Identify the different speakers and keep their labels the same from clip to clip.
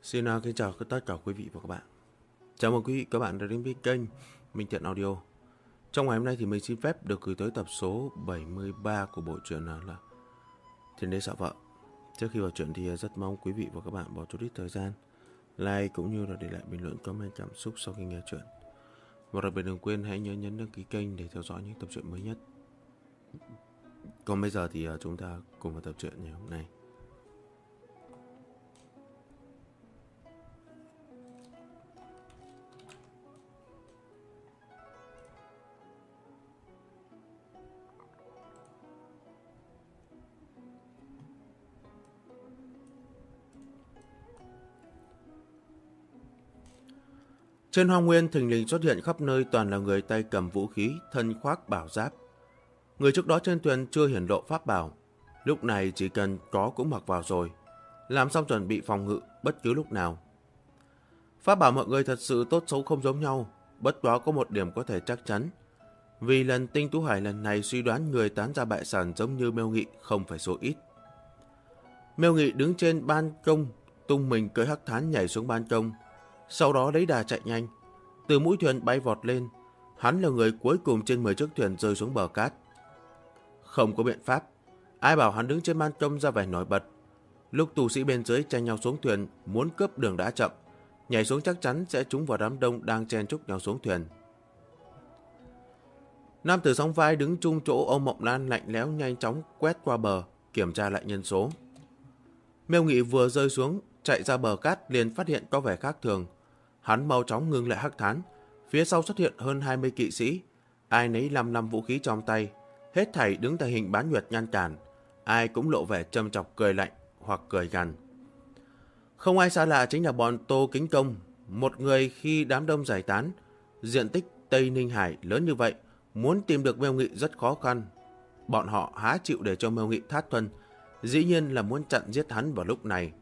Speaker 1: Xin kính chào tất cả quý vị và các bạn. Chào mừng quý vị các bạn đã đến với kênh Minh Thiện Audio. Trong ngày hôm nay thì mình xin phép được gửi tới tập số 73 của bộ truyện là Thiên Đế Sợ Vợ. Trước khi vào truyện thì rất mong quý vị và các bạn bỏ chút ít thời gian like cũng như là để lại bình luận comment cảm xúc sau khi nghe truyện. Và đặc biệt đừng quên hãy nhớ nhấn đăng ký kênh để theo dõi những tập truyện mới nhất. Còn bây giờ thì chúng ta cùng vào tập truyện ngày hôm nay. Trên hoang nguyên thình lình xuất hiện khắp nơi toàn là người tay cầm vũ khí, thân khoác bảo giáp. Người trước đó trên thuyền chưa hiển lộ pháp bảo, lúc này chỉ cần có cũng mặc vào rồi, làm xong chuẩn bị phòng ngự bất cứ lúc nào. Pháp bảo mọi người thật sự tốt xấu không giống nhau, bất quá có một điểm có thể chắc chắn. Vì lần Tinh Tú Hải lần này suy đoán người tán ra bại sản giống như Mêu Nghị không phải số ít. Mêu Nghị đứng trên ban công, tung mình cưỡi hắc thán nhảy xuống ban công, sau đó lấy đà chạy nhanh, từ mũi thuyền bay vọt lên. Hắn là người cuối cùng trên 10 chiếc thuyền rơi xuống bờ cát. Không có biện pháp, ai bảo hắn đứng trên ban công ra vẻ nổi bật. Lúc tù sĩ bên dưới tranh nhau xuống thuyền muốn cướp đường đã chậm, nhảy xuống chắc chắn sẽ trúng vào đám đông đang chen chúc nhau xuống thuyền. Nam tử sóng vai đứng chung chỗ ôm Mộng Lan lạnh lẽo nhanh chóng quét qua bờ, kiểm tra lại nhân số. Mêu Nghị vừa rơi xuống, chạy ra bờ cát liền phát hiện có vẻ khác thường. Hắn mau chóng ngưng lại hắc thán, phía sau xuất hiện hơn 20 kỵ sĩ, ai nấy năm vũ khí trong tay, hết thảy đứng tại hình bán nguyệt ngăn cản, ai cũng lộ vẻ châm chọc cười lạnh hoặc cười gằn. Không ai xa lạ chính là bọn Tô Kính Công, một người khi đám đông giải tán, diện tích Tây Ninh Hải lớn như vậy, muốn tìm được Mêu Nghị rất khó khăn. Bọn họ há chịu để cho Mêu Nghị thát thuần, dĩ nhiên là muốn chặn giết hắn vào lúc này.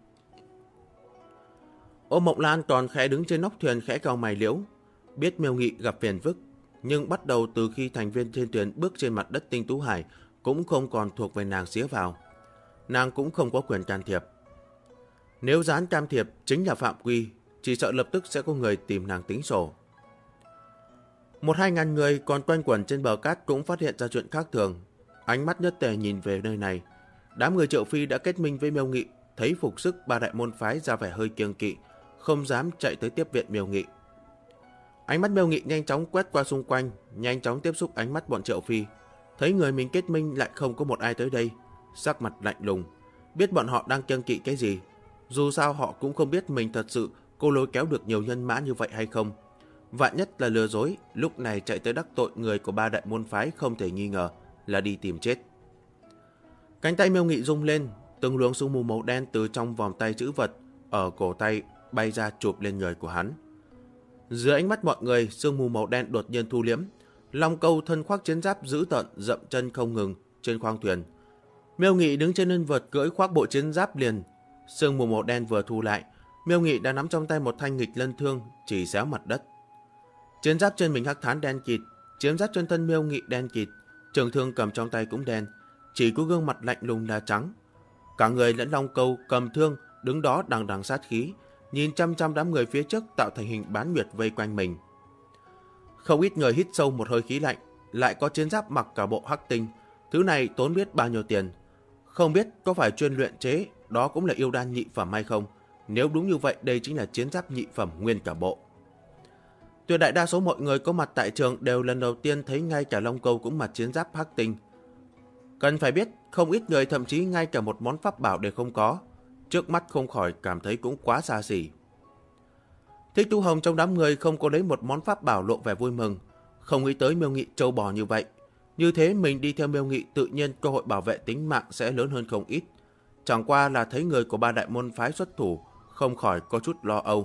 Speaker 1: Ôm Mộng Lan còn khẽ đứng trên nóc thuyền khẽ cau mày liễu, biết Mêu Nghị gặp phiền phức, nhưng bắt đầu từ khi thành viên trên thuyền bước trên mặt đất Tinh Tú Hải cũng không còn thuộc về nàng xía vào. Nàng cũng không có quyền can thiệp. Nếu dám can thiệp chính là phạm quy, chỉ sợ lập tức sẽ có người tìm nàng tính sổ. 1-2 ngàn người còn quanh quẩn trên bờ cát cũng phát hiện ra chuyện khác thường, ánh mắt nhất tề nhìn về nơi này. Đám người Triệu Phi đã kết minh với Mêu Nghị, thấy phục sức ba đại môn phái ra vẻ hơi kiêng kỵ, không dám chạy tới tiếp viện Mêu Nghị. Ánh mắt Mêu Nghị nhanh chóng quét qua xung quanh, nhanh chóng tiếp xúc ánh mắt bọn Triệu Phi. Thấy người mình kết minh lại không có một ai tới đây, sắc mặt lạnh lùng, biết bọn họ đang kiêng kỵ cái gì. Dù sao họ cũng không biết mình thật sự cô lôi kéo được nhiều nhân mã như vậy hay không. Vạn nhất là lừa dối, lúc này chạy tới đắc tội người của ba đại môn phái không thể nghi ngờ là đi tìm chết. Cánh tay Mêu Nghị rung lên, từng luồng sương mù màu đen từ trong vòng tay trữ vật ở cổ tay bay ra chụp lên người của hắn. Dưới ánh mắt mọi người, sương mù màu đen đột nhiên thu liễm. Long Câu thân khoác chiến giáp dữ tợn dậm chân không ngừng trên khoang thuyền. Mêu Nghị đứng trên lưng vợt cưỡi khoác bộ chiến giáp liền. Sương mù màu đen vừa thu lại, Mêu Nghị đã nắm trong tay một thanh nghịch lân thương chỉ xéo mặt đất. Chiến giáp trên mình hắc thán đen kịt, chiến giáp trên thân Mêu Nghị đen kịt, trường thương cầm trong tay cũng đen, chỉ có gương mặt lạnh lùng là trắng. Cả người lẫn Long Câu cầm thương đứng đó đằng đằng sát khí, nhìn chăm chăm đám người phía trước tạo thành hình bán nguyệt vây quanh mình. Không ít người hít sâu một hơi khí lạnh, lại có chiến giáp mặc cả bộ hắc tinh, thứ này tốn biết bao nhiêu tiền. Không biết có phải chuyên luyện chế, đó cũng là yêu đan nhị phẩm hay không. Nếu đúng như vậy, đây chính là chiến giáp nhị phẩm nguyên cả bộ. Tuyệt đại đa số mọi người có mặt tại trường đều lần đầu tiên thấy ngay cả Long Câu cũng mặc chiến giáp hắc tinh. Cần phải biết, không ít người thậm chí ngay cả một món pháp bảo đều không có. Trước mắt không khỏi cảm thấy cũng quá xa xỉ. Thích Tú Hồng trong đám người không có lấy một món pháp bảo lộ vẻ vui mừng, không nghĩ tới Mêu Nghị trâu bò như vậy. Như thế mình đi theo Mêu Nghị tự nhiên cơ hội bảo vệ tính mạng sẽ lớn hơn không ít. Chẳng qua là thấy người của ba đại môn phái xuất thủ, không khỏi có chút lo âu.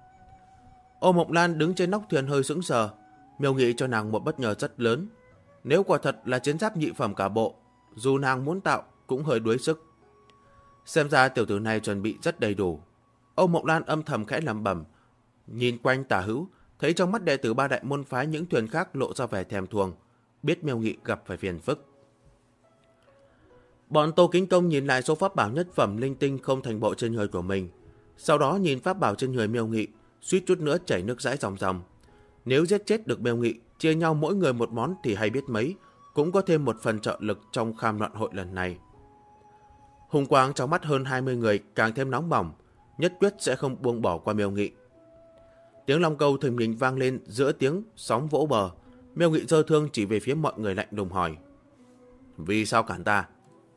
Speaker 1: Ô Mộng Lan đứng trên nóc thuyền hơi sững sờ, Mêu Nghị cho nàng một bất ngờ rất lớn. Nếu quả thật là chiến giáp nhị phẩm cả bộ, dù nàng muốn tạo cũng hơi đuối sức. Xem ra tiểu tử này chuẩn bị rất đầy đủ. Âu Mộng Lan âm thầm khẽ lẩm bẩm, nhìn quanh tả hữu, thấy trong mắt đệ tử ba đại môn phái những thuyền khác lộ ra vẻ thèm thuồng, biết Mêu Nghị gặp phải phiền phức. Bọn Tô Kính Công nhìn lại số pháp bảo nhất phẩm linh tinh không thành bộ trên người của mình, Sau đó nhìn pháp bảo trên người Miêu Nghị, suýt chút nữa chảy nước dãi ròng ròng. Nếu giết chết được Miêu Nghị, chia nhau mỗi người một món thì hay biết mấy, cũng có thêm một phần trợ lực trong kham loạn hội lần này. Hùng quang trong mắt hơn 20 người càng thêm nóng bỏng, nhất quyết sẽ không buông bỏ qua Miêu Nghị. Tiếng long câu thình lình vang lên giữa tiếng sóng vỗ bờ. Miêu Nghị giơ thương chỉ về phía mọi người lạnh lùng hỏi: vì sao cản ta?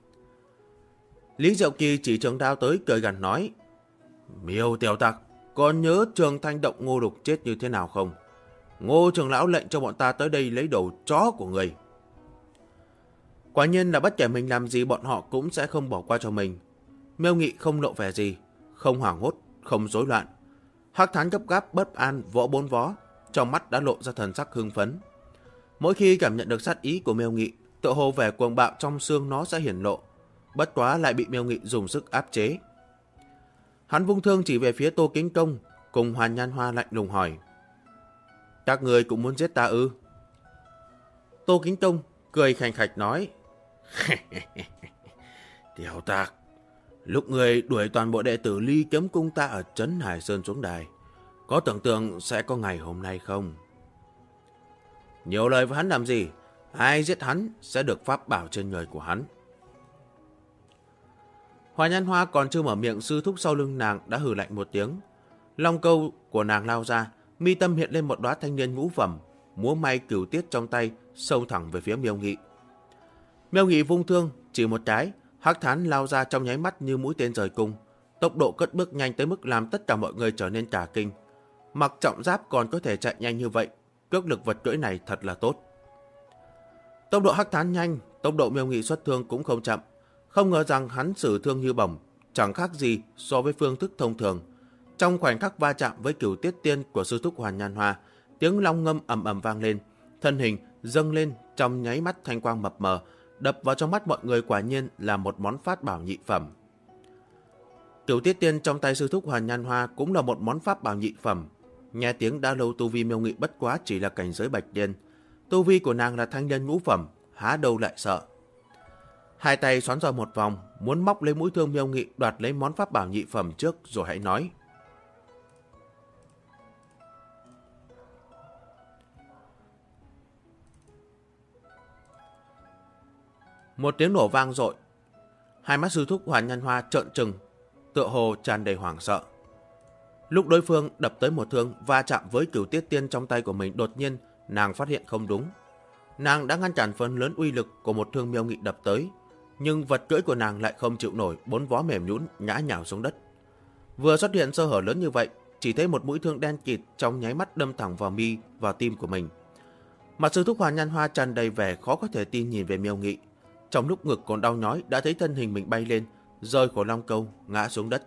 Speaker 1: Lý Diệu Kỳ chỉ trường đao tới cười gằn nói: Miêu tiểu tặc, còn nhớ Trường Thanh Động Ngô Đục chết như thế nào không? Ngô trưởng lão lệnh cho bọn ta tới đây lấy đầu chó của người. Quả nhiên là bất kể mình làm gì bọn họ cũng sẽ không bỏ qua cho mình. Miêu Nghị không lộ vẻ gì, không hoảng hốt, không rối loạn. Hắc Thán gấp gáp bất an vỗ bốn vó, trong mắt đã lộ ra thần sắc hưng phấn. Mỗi khi cảm nhận được sát ý của Miêu Nghị, tựa hồ vẻ cuồng bạo trong xương nó sẽ hiển lộ, bất quá lại bị Miêu Nghị dùng sức áp chế. Hắn vung thương chỉ về phía Tô Kính Công, cùng Hoàn Nhan Hoa lạnh lùng hỏi: các người cũng muốn giết ta ư? Tô Kính Công cười khành khạch nói: tiểu tặc, lúc người đuổi toàn bộ đệ tử Ly Kiếm Cung ta ở Trấn Hải Sơn xuống đài, có tưởng tượng sẽ có ngày hôm nay không? Nhiều lời với hắn làm gì? Ai giết hắn sẽ được pháp bảo trên người của hắn. Hoàn Nhan Hoa còn chưa mở miệng, sư thúc sau lưng nàng đã hừ lạnh một tiếng. Long câu của nàng lao ra, mi tâm hiện lên một đóa thanh niên ngũ phẩm, múa may cửu tiết trong tay, xông thẳng về phía Miêu Nghị. Miêu Nghị vung thương chỉ một cái, Hắc Thán lao ra trong nháy mắt như mũi tên rời cung, tốc độ cất bước nhanh tới mức làm tất cả mọi người trở nên cả kinh. Mặc trọng giáp còn có thể chạy nhanh như vậy, cước lực vật cưỡi này thật là tốt. Tốc độ Hắc Thán nhanh, tốc độ Miêu Nghị xuất thương cũng không chậm. Không ngờ rằng hắn sử thương như bổng, chẳng khác gì so với phương thức thông thường. Trong khoảnh khắc va chạm với cửu tiết tiên của sư thúc Hoàn Nhan Hoa, tiếng long ngâm ầm ầm vang lên, thân hình dâng lên trong nháy mắt, thanh quang mập mờ đập vào trong mắt mọi người, quả nhiên là một món pháp bảo nhị phẩm. Cửu tiết tiên trong tay sư thúc Hoàn Nhan Hoa cũng là một món pháp bảo nhị phẩm. Nghe tiếng đã lâu, tu vi Miêu Nghị bất quá chỉ là cảnh giới bạch tiên, tu vi của nàng là thanh nhân ngũ phẩm, há đâu lại sợ. Hai tay xoắn ra một vòng, muốn móc lấy mũi thương Miêu Nghị đoạt lấy món pháp bảo nhị phẩm trước rồi hãy nói. Một tiếng nổ vang dội, hai mắt sư thúc Hoàn Nhan Hoa trợn trừng, tựa hồ tràn đầy hoảng sợ. Lúc đối phương đập tới một thương va chạm với cửu tiết tiên trong tay của mình, đột nhiên nàng phát hiện không đúng. Nàng đã ngăn cản phần lớn uy lực của một thương Miêu Nghị đập tới, nhưng vật cưỡi của nàng lại không chịu nổi, bốn vó mềm nhũn ngã nhào xuống đất. Vừa xuất hiện sơ hở lớn như vậy, chỉ thấy một mũi thương đen kịt trong nháy mắt đâm thẳng vào mi, vào tim của mình. Mặt sư thúc Hoàn Nhan Hoa tràn đầy vẻ khó có thể tin nhìn về Miêu Nghị. Trong lúc ngực còn đau nhói, đã thấy thân hình mình bay lên, rơi khỏi long câu, ngã xuống đất.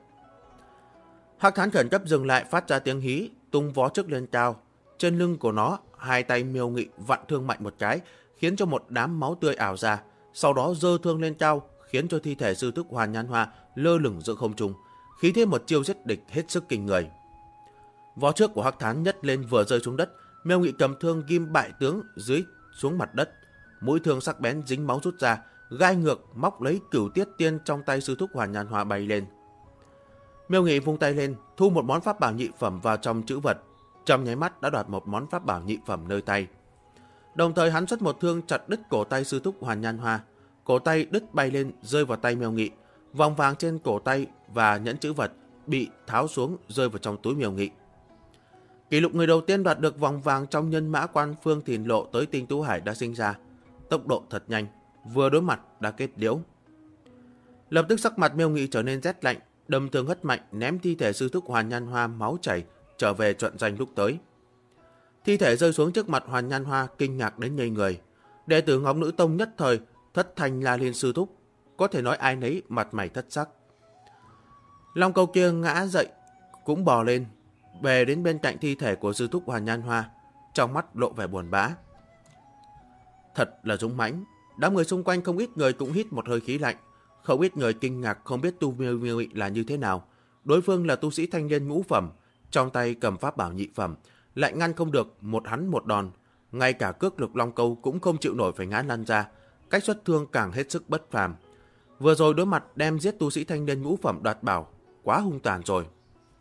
Speaker 1: Hắc Thán khẩn cấp dừng lại, phát ra tiếng hí, tung vó trước lên cao. Trên lưng của nó, hai tay Miêu Nghị vặn thương mạnh một cái, khiến cho một đám máu tươi ảo ra. Sau đó giơ thương lên cao, khiến cho thi thể sư thúc Hoàn Nhan Hoa lơ lửng giữa không trung, khí thế một chiêu giết địch hết sức kinh người. Vó trước của Hắc Thán nhấc lên vừa rơi xuống đất, Miêu Nghị cầm thương ghim bại tướng dưới xuống mặt đất. Mũi thương sắc bén dính máu rút ra, gai ngược móc lấy cửu tiết tiên trong tay sư thúc Hoàn Nhan Hoa bay lên. Miêu Nghị vung tay lên, thu một món pháp bảo nhị phẩm vào trong trữ vật, trong nháy mắt đã đoạt một món pháp bảo nhị phẩm nơi tay. Đồng thời hắn xuất một thương chặt đứt cổ tay sư thúc Hoàn Nhan Hoa, cổ tay đứt bay lên rơi vào tay Miêu Nghị, vòng vàng trên cổ tay và nhẫn trữ vật bị tháo xuống rơi vào trong túi Miêu Nghị. Kỷ lục người đầu tiên đoạt được vòng vàng trong nhân mã quan Phương Thìn Lộ tới Tinh Tú Hải đã sinh ra, tốc độ thật nhanh, vừa đối mặt đã kết liễu. Lập tức sắc mặt Miêu Nghị trở nên rét lạnh, đâm thương hất mạnh ném thi thể sư thúc Hoàn Nhan Hoa máu chảy trở về trận danh lúc tới. Thi thể rơi xuống trước mặt Hoàn Nhan Hoa, kinh ngạc đến ngây người. Đệ tử Ngọc Nữ Tông nhất thời thất thanh la lên sư thúc, có thể nói ai nấy mặt mày thất sắc. Long câu kia ngã dậy cũng bò lên, về đến bên cạnh thi thể của sư thúc Hoàn Nhan Hoa, trong mắt lộ vẻ buồn bã. Thật là dũng mãnh. Đám người xung quanh không ít người cũng hít một hơi khí lạnh, không ít người kinh ngạc không biết tu Miêu Nghị là như thế nào. Đối phương là tu sĩ thanh niên ngũ phẩm, trong tay cầm pháp bảo nhị phẩm, lại ngăn không được một hắn một đòn, ngay cả cước lực long câu cũng không chịu nổi phải ngã lăn ra, cách xuất thương càng hết sức bất phàm. Vừa rồi đối mặt đem giết tu sĩ thanh niên ngũ phẩm đoạt bảo, quá hung tàn rồi.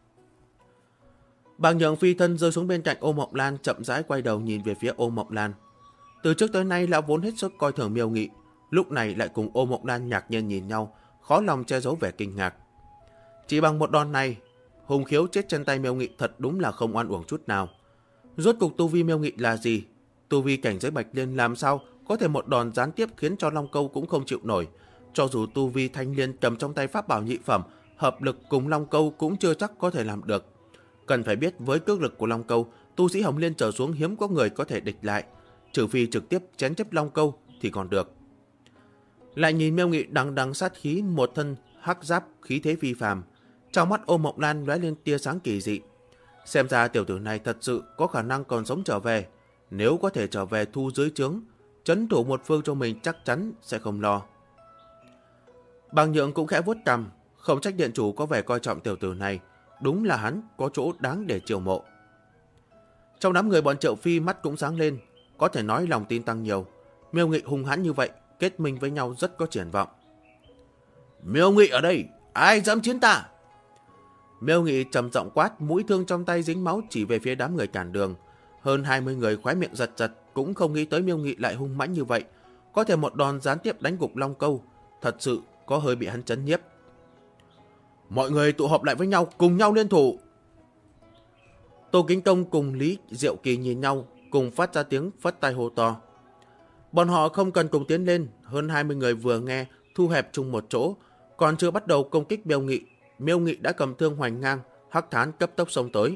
Speaker 1: Bàng Nhượng phi thân rơi xuống bên cạnh Ô Mộng Lan, chậm rãi quay đầu nhìn về phía Ô Mộng Lan. Từ trước tới nay lão vốn hết sức coi thường Miêu Nghị, lúc này lại cùng Ô Mộng Lan ngạc nhiên nhìn nhau, khó lòng che giấu vẻ kinh ngạc. Chỉ bằng một đòn này, Hùng Khiếu chết trên tay Miêu Nghị thật đúng là không oan uổng chút nào. Rốt cục tu vi Miêu Nghị là gì? Tu vi cảnh giới Bạch Liên làm sao có thể một đòn gián tiếp khiến cho Long Câu cũng không chịu nổi. Cho dù tu vi Thanh Liên cầm trong tay pháp bảo nhị phẩm, hợp lực cùng Long Câu cũng chưa chắc có thể làm được. Cần phải biết với cước lực của Long Câu, tu sĩ Hồng Liên trở xuống hiếm có người có thể địch lại, trừ phi trực tiếp chém chấp Long Câu thì còn được. Lại nhìn Miêu Nghị đằng đằng sát khí, một thân hắc giáp khí thế phi phàm, trong mắt Ô Mộng Lan lóe lên tia sáng kỳ dị. Xem ra tiểu tử này thật sự có khả năng còn sống trở về, nếu có thể trở về thu dưới trướng, trấn thủ một phương cho mình chắc chắn sẽ không lo. Bàng Nhượng cũng khẽ vuốt cằm, không trách điện chủ có vẻ coi trọng tiểu tử này, đúng là hắn có chỗ đáng để chiều mộ. Trong đám người bọn Triệu Phi mắt cũng sáng lên, có thể nói lòng tin tăng nhiều. Miêu Nghị hung hãn như vậy, kết minh với nhau rất có triển vọng. Miêu Nghị ở đây, ai dám chiến ta? Miêu Nghị trầm giọng quát, mũi thương trong tay dính máu chỉ về phía đám người cản đường. Hơn 20 người khóe miệng giật giật, cũng không nghĩ tới Miêu Nghị lại hung mãnh như vậy, có thể một đòn gián tiếp đánh gục Long Câu, thật sự có hơi bị hắn chấn nhiếp. Mọi người tụ họp lại với nhau, cùng nhau liên thủ. Tô Kính Tông cùng Lý Diệu Kỳ nhìn nhau, cùng phát ra tiếng phất tay hô to. Bọn họ không cần cùng tiến lên, hơn 20 người vừa nghe, thu hẹp chung một chỗ, còn chưa bắt đầu công kích Miêu Nghị đã cầm thương hoành ngang, hắc thán cấp tốc xông tới.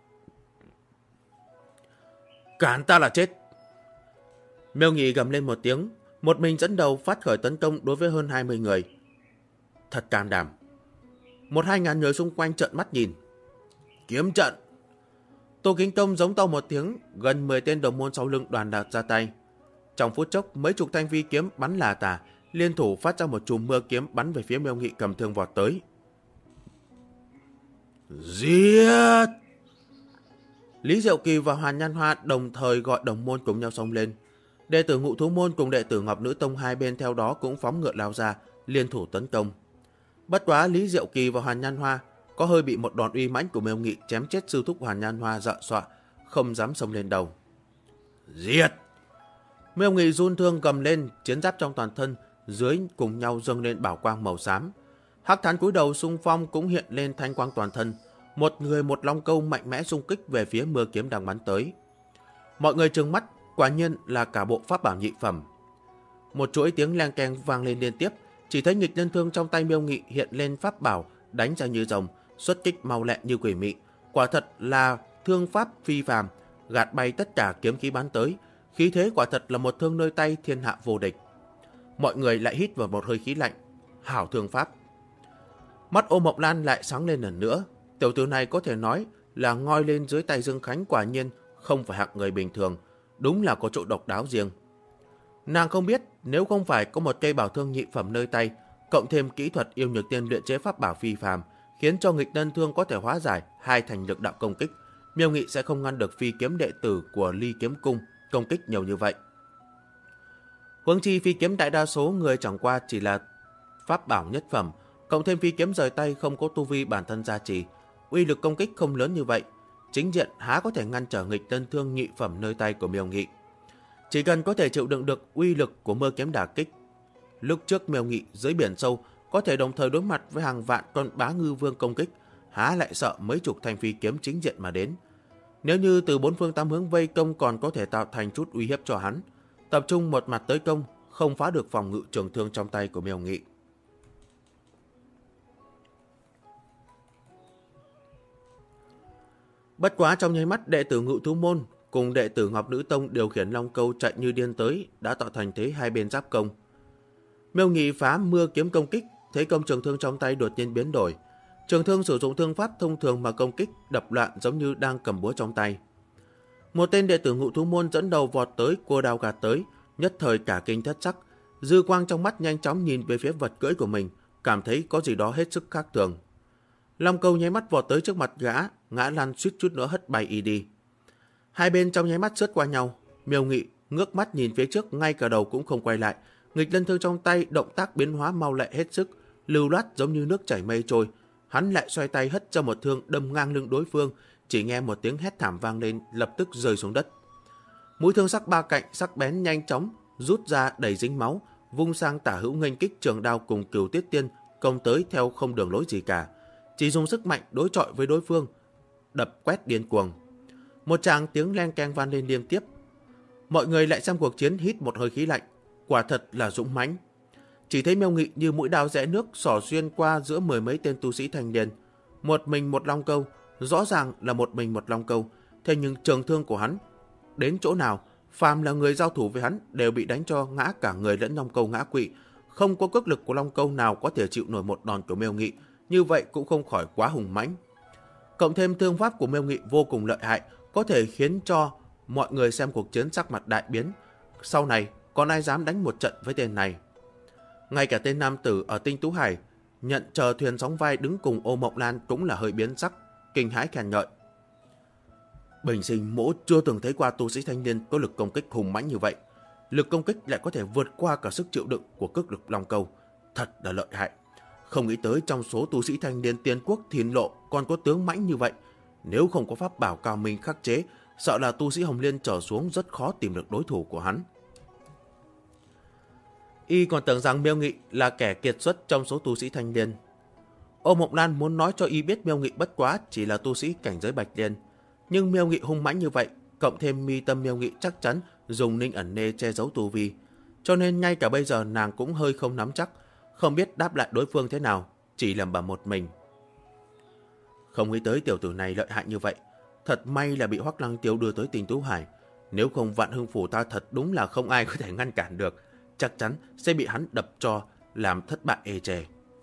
Speaker 1: Cản ta là chết! Miêu Nghị gầm lên một tiếng, một mình dẫn đầu phát khởi tấn công đối với hơn 20 người. Thật can đảm. 1-2 ngàn người xung quanh trợn mắt nhìn. Kiếm trận! Tô Kính Tông giống to một tiếng, gần 10 tên đồng môn sau lưng đoàn đạt ra tay. Trong phút chốc, mấy chục thanh phi kiếm bắn là tả, liên thủ phát ra một chùm mưa kiếm bắn về phía Miêu Nghị cầm thương vọt tới. Giết! Lý Diệu Kỳ và Hoàn Nhan Hoa đồng thời gọi đồng môn cùng nhau xông lên. Đệ tử Ngụ Thú Môn cùng đệ tử Ngọc Nữ Tông hai bên theo đó cũng phóng ngựa lao ra, liên thủ tấn công. Bất quá Lý Diệu Kỳ và Hoàn Nhan Hoa có hơi bị một đòn uy mãnh của Miêu Nghị chém chết sư thúc Hoàn Nhan Hoa dọa dọa, không dám xông lên đầu. Giết! Miêu Nghị run thương cầm lên, chiến giáp trong toàn thân dưới cùng nhau dâng lên bảo quang màu xám. Hắc thán cúi đầu xung phong cũng hiện lên thanh quang toàn thân. Một người một Long Câu mạnh mẽ xung kích về phía mưa kiếm đang bắn tới. Mọi người trừng mắt, quả nhiên là cả bộ pháp bảo nhị phẩm. Một chuỗi tiếng leng keng vang lên liên tiếp, chỉ thấy nghịch nhân thương trong tay Miêu Nghị hiện lên pháp bảo đánh ra như rồng, xuất kích mau lẹ như quỷ mị. Quả thật là thương pháp phi phàm, gạt bay tất cả kiếm khí bắn tới. Khí thế quả thật là một thương nơi tay thiên hạ vô địch. Mọi người lại hít vào một hơi khí lạnh. Hảo thương pháp! Mắt Ô Mộng Lan lại sáng lên lần nữa. Tiểu tử này có thể nói là ngoi lên dưới tay Dương Khánh, quả nhiên không phải hạng người bình thường, đúng là có chỗ độc đáo riêng. Nàng không biết nếu không phải có một cây bảo thương nhị phẩm nơi tay, cộng thêm kỹ thuật yêu nhược tiên luyện chế pháp bảo phi phàm, khiến cho nghịch nhân thương có thể hóa giải hai thành lực đạo công kích, Miêu Nghị sẽ không ngăn được phi kiếm đệ tử của Ly Kiếm Cung công kích nhiều như vậy. Huống chi phi kiếm đại đa số người chẳng qua chỉ là pháp bảo nhất phẩm, cộng thêm phi kiếm rời tay không có tu vi bản thân gia trì, uy lực công kích không lớn như vậy, chính diện há có thể ngăn trở nghịch tân thương nhị phẩm nơi tay của Miêu Nghị. Chỉ cần có thể chịu đựng được uy lực của mưa kiếm đả kích, lúc trước Miêu Nghị dưới biển sâu có thể đồng thời đối mặt với hàng vạn con bá ngư vương công kích, há lại sợ mấy chục thanh phi kiếm chính diện mà đến. Nếu như từ bốn phương tám hướng vây công còn có thể tạo thành chút uy hiếp cho hắn, tập trung một mặt tới công, không phá được phòng ngự trường thương trong tay của Miêu Nghị. Bất quá trong nháy mắt, đệ tử Ngự Thú Môn cùng đệ tử Ngọc Nữ Tông điều khiển Long Câu chạy như điên tới, đã tạo thành thế hai bên giáp công. Miêu Nghị phá mưa kiếm công kích, thế công trường thương trong tay đột nhiên biến đổi. Trường thương sử dụng thương pháp thông thường mà công kích, đập loạn giống như đang cầm búa trong tay. Một tên đệ tử Ngự Thú Môn dẫn đầu vọt tới, cua đao gạt tới, nhất thời cả kinh thất sắc, dư quang trong mắt nhanh chóng nhìn về phía vật cưỡi của mình, cảm thấy có gì đó hết sức khác thường. Long Câu nháy mắt vọt tới trước mặt gã, ngã lăn suýt chút nữa hất bay y đi. Hai bên trong nháy mắt sướt qua nhau, Miêu Nghị ngước mắt nhìn phía trước, ngay cả đầu cũng không quay lại. Nghịch lân thương trong tay động tác biến hóa mau lẹ hết sức, lưu loát giống như nước chảy mây trôi. Hắn lại xoay tay hất ra một thương đâm ngang lưng đối phương, chỉ nghe một tiếng hét thảm vang lên, lập tức rơi xuống đất. Mũi thương sắc ba cạnh sắc bén nhanh chóng rút ra đầy dính máu, vung sang tả hữu nghênh kích trường đao cùng Cửu Tiết Tiên công tới theo không đường lối gì cả, chỉ dùng sức mạnh đối chọi với đối phương, đập quét điên cuồng. Một tràng tiếng len keng vang lên liên tiếp. Mọi người lại xem cuộc chiến hít một hơi khí lạnh, quả thật là dũng mãnh. Chỉ thấy Miêu Nghị như mũi đao rẽ nước xỏ xuyên qua giữa mười mấy tên tu sĩ thanh niên, một mình một long câu, rõ ràng là một mình một long câu, thế nhưng trường thương của hắn đến chỗ nào, phàm là người giao thủ với hắn đều bị đánh cho ngã cả người lẫn long câu ngã quỵ, không có cước lực của long câu nào có thể chịu nổi một đòn của Miêu Nghị, như vậy cũng không khỏi quá hùng mãnh. Cộng thêm thương pháp của Miêu Nghị vô cùng lợi hại, có thể khiến cho mọi người xem cuộc chiến sắc mặt đại biến. Sau này còn ai dám đánh một trận với tên này? Ngay cả tên nam tử ở Tinh Tú Hải nhận chờ thuyền sóng vai đứng cùng Ô Mộng Lan cũng là hơi biến sắc, kinh hãi khen ngợi. Bình sinh mỗ chưa từng thấy qua tu sĩ thanh niên có lực công kích hùng mãnh như vậy. Lực công kích lại có thể vượt qua cả sức chịu đựng của cước lực long câu. Thật là lợi hại. Không nghĩ tới trong số tu sĩ thanh niên Tiên Quốc Thiên Lộ còn có tướng mãnh như vậy. Nếu không có pháp bảo cao minh khắc chế, sợ là tu sĩ Hồng Liên trở xuống rất khó tìm được đối thủ của hắn. Y còn tưởng rằng Miêu Nghị là kẻ kiệt xuất trong số tu sĩ thanh niên. Ô Mộng Lan muốn nói cho Y biết Miêu Nghị bất quá chỉ là tu sĩ cảnh giới Bạch Liên. Nhưng Miêu Nghị hung mãnh như vậy, cộng thêm mi tâm Miêu Nghị chắc chắn dùng ninh ẩn nê che giấu tu vi, cho nên ngay cả bây giờ nàng cũng hơi không nắm chắc, không biết đáp lại đối phương thế nào, chỉ lẩm bẩm một mình. Không nghĩ tới tiểu tử này lợi hại như vậy, thật may là bị Hoắc Lăng Tiêu đưa tới Tinh Tú Hải, nếu không Vạn Hưng Phủ ta thật đúng là không ai có thể ngăn cản được, chắc chắn sẽ bị hắn đập cho làm thất bại ê chề.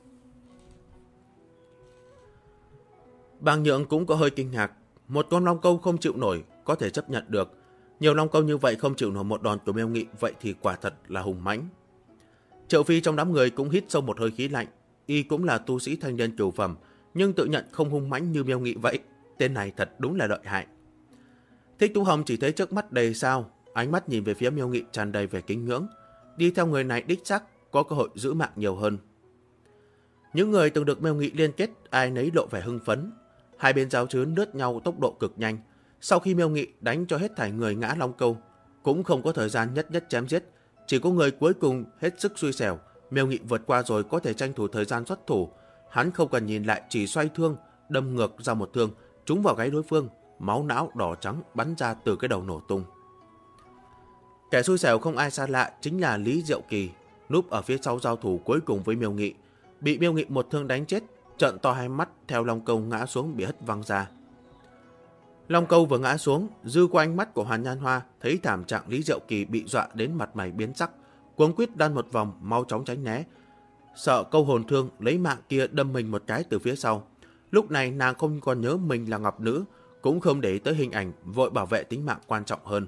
Speaker 1: Bàng Nhượng cũng có hơi kinh ngạc. Một con long câu không chịu nổi có thể chấp nhận được, nhiều long câu như vậy không chịu nổi một đòn của Miêu Nghị, vậy thì quả thật là hùng mãnh. Triệu Phi trong đám người cũng hít sâu một hơi khí lạnh. Y cũng là tu sĩ thanh niên cửu phẩm, nhưng tự nhận không hung mãnh như Miêu Nghị vậy. Tên này thật đúng là lợi hại. Thích Tú Hồng chỉ thấy trước mắt đầy sao, ánh mắt nhìn về phía Miêu Nghị tràn đầy vẻ kính ngưỡng. Đi theo người này đích xác có cơ hội giữ mạng nhiều hơn. Những người từng được Miêu Nghị liên kết ai nấy lộ vẻ hưng phấn. Hai bên giao chiến lướt nhau tốc độ cực nhanh. Sau khi Miêu Nghị đánh cho hết thảy người ngã long câu, cũng không có thời gian nhất nhất chém giết, chỉ có người cuối cùng hết sức xui xẻo. Miêu Nghị vượt qua rồi có thể tranh thủ thời gian xuất thủ. Hắn không cần nhìn lại, chỉ xoay thương, đâm ngược ra một thương, trúng vào gáy đối phương, máu não đỏ trắng bắn ra từ cái đầu nổ tung. Kẻ xui xẻo không ai xa lạ chính là Lý Diệu Kỳ, núp ở phía sau giao thủ cuối cùng với Miêu Nghị, bị Miêu Nghị một thương đánh chết, trợn to hai mắt theo long câu ngã xuống bị hất văng ra. Long câu vừa ngã xuống, dư qua ánh mắt của Hoàn Nhan Hoa thấy thảm trạng Lý Diệu Kỳ bị dọa đến mặt mày biến sắc, cuống quýt đan một vòng mau chóng tránh né, sợ câu hồn thương lấy mạng kia đâm mình một cái từ phía sau. Lúc này nàng không còn nhớ mình là Ngọc Nữ, cũng không để tới hình ảnh, vội bảo vệ tính mạng quan trọng hơn.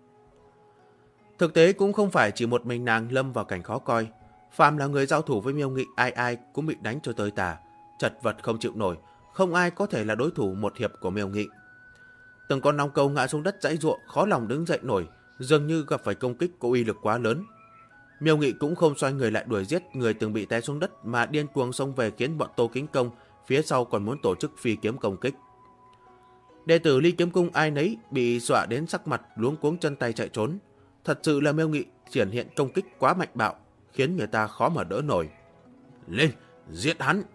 Speaker 1: Thực tế cũng không phải chỉ một mình nàng lâm vào cảnh khó coi, phàm là người giao thủ với Miêu Nghị ai ai cũng bị đánh cho tơi tả, chật vật không chịu nổi, không ai có thể là đối thủ một hiệp của Miêu Nghị. Từng con long câu ngã xuống đất giãy giụa, khó lòng đứng dậy nổi, dường như gặp phải công kích có uy lực quá lớn. Miêu Nghị cũng không xoay người lại đuổi giết người từng bị té xuống đất, mà điên cuồng xông về khiến bọn Tô Kính Công phía sau còn muốn tổ chức phi kiếm công kích. Đệ tử Ly Kiếm Cung ai nấy bị dọa đến sắc mặt luống cuống chân tay chạy trốn. Thật sự là Miêu Nghị triển hiện công kích quá mạnh bạo, khiến người ta khó mà đỡ nổi. Lên, giết hắn!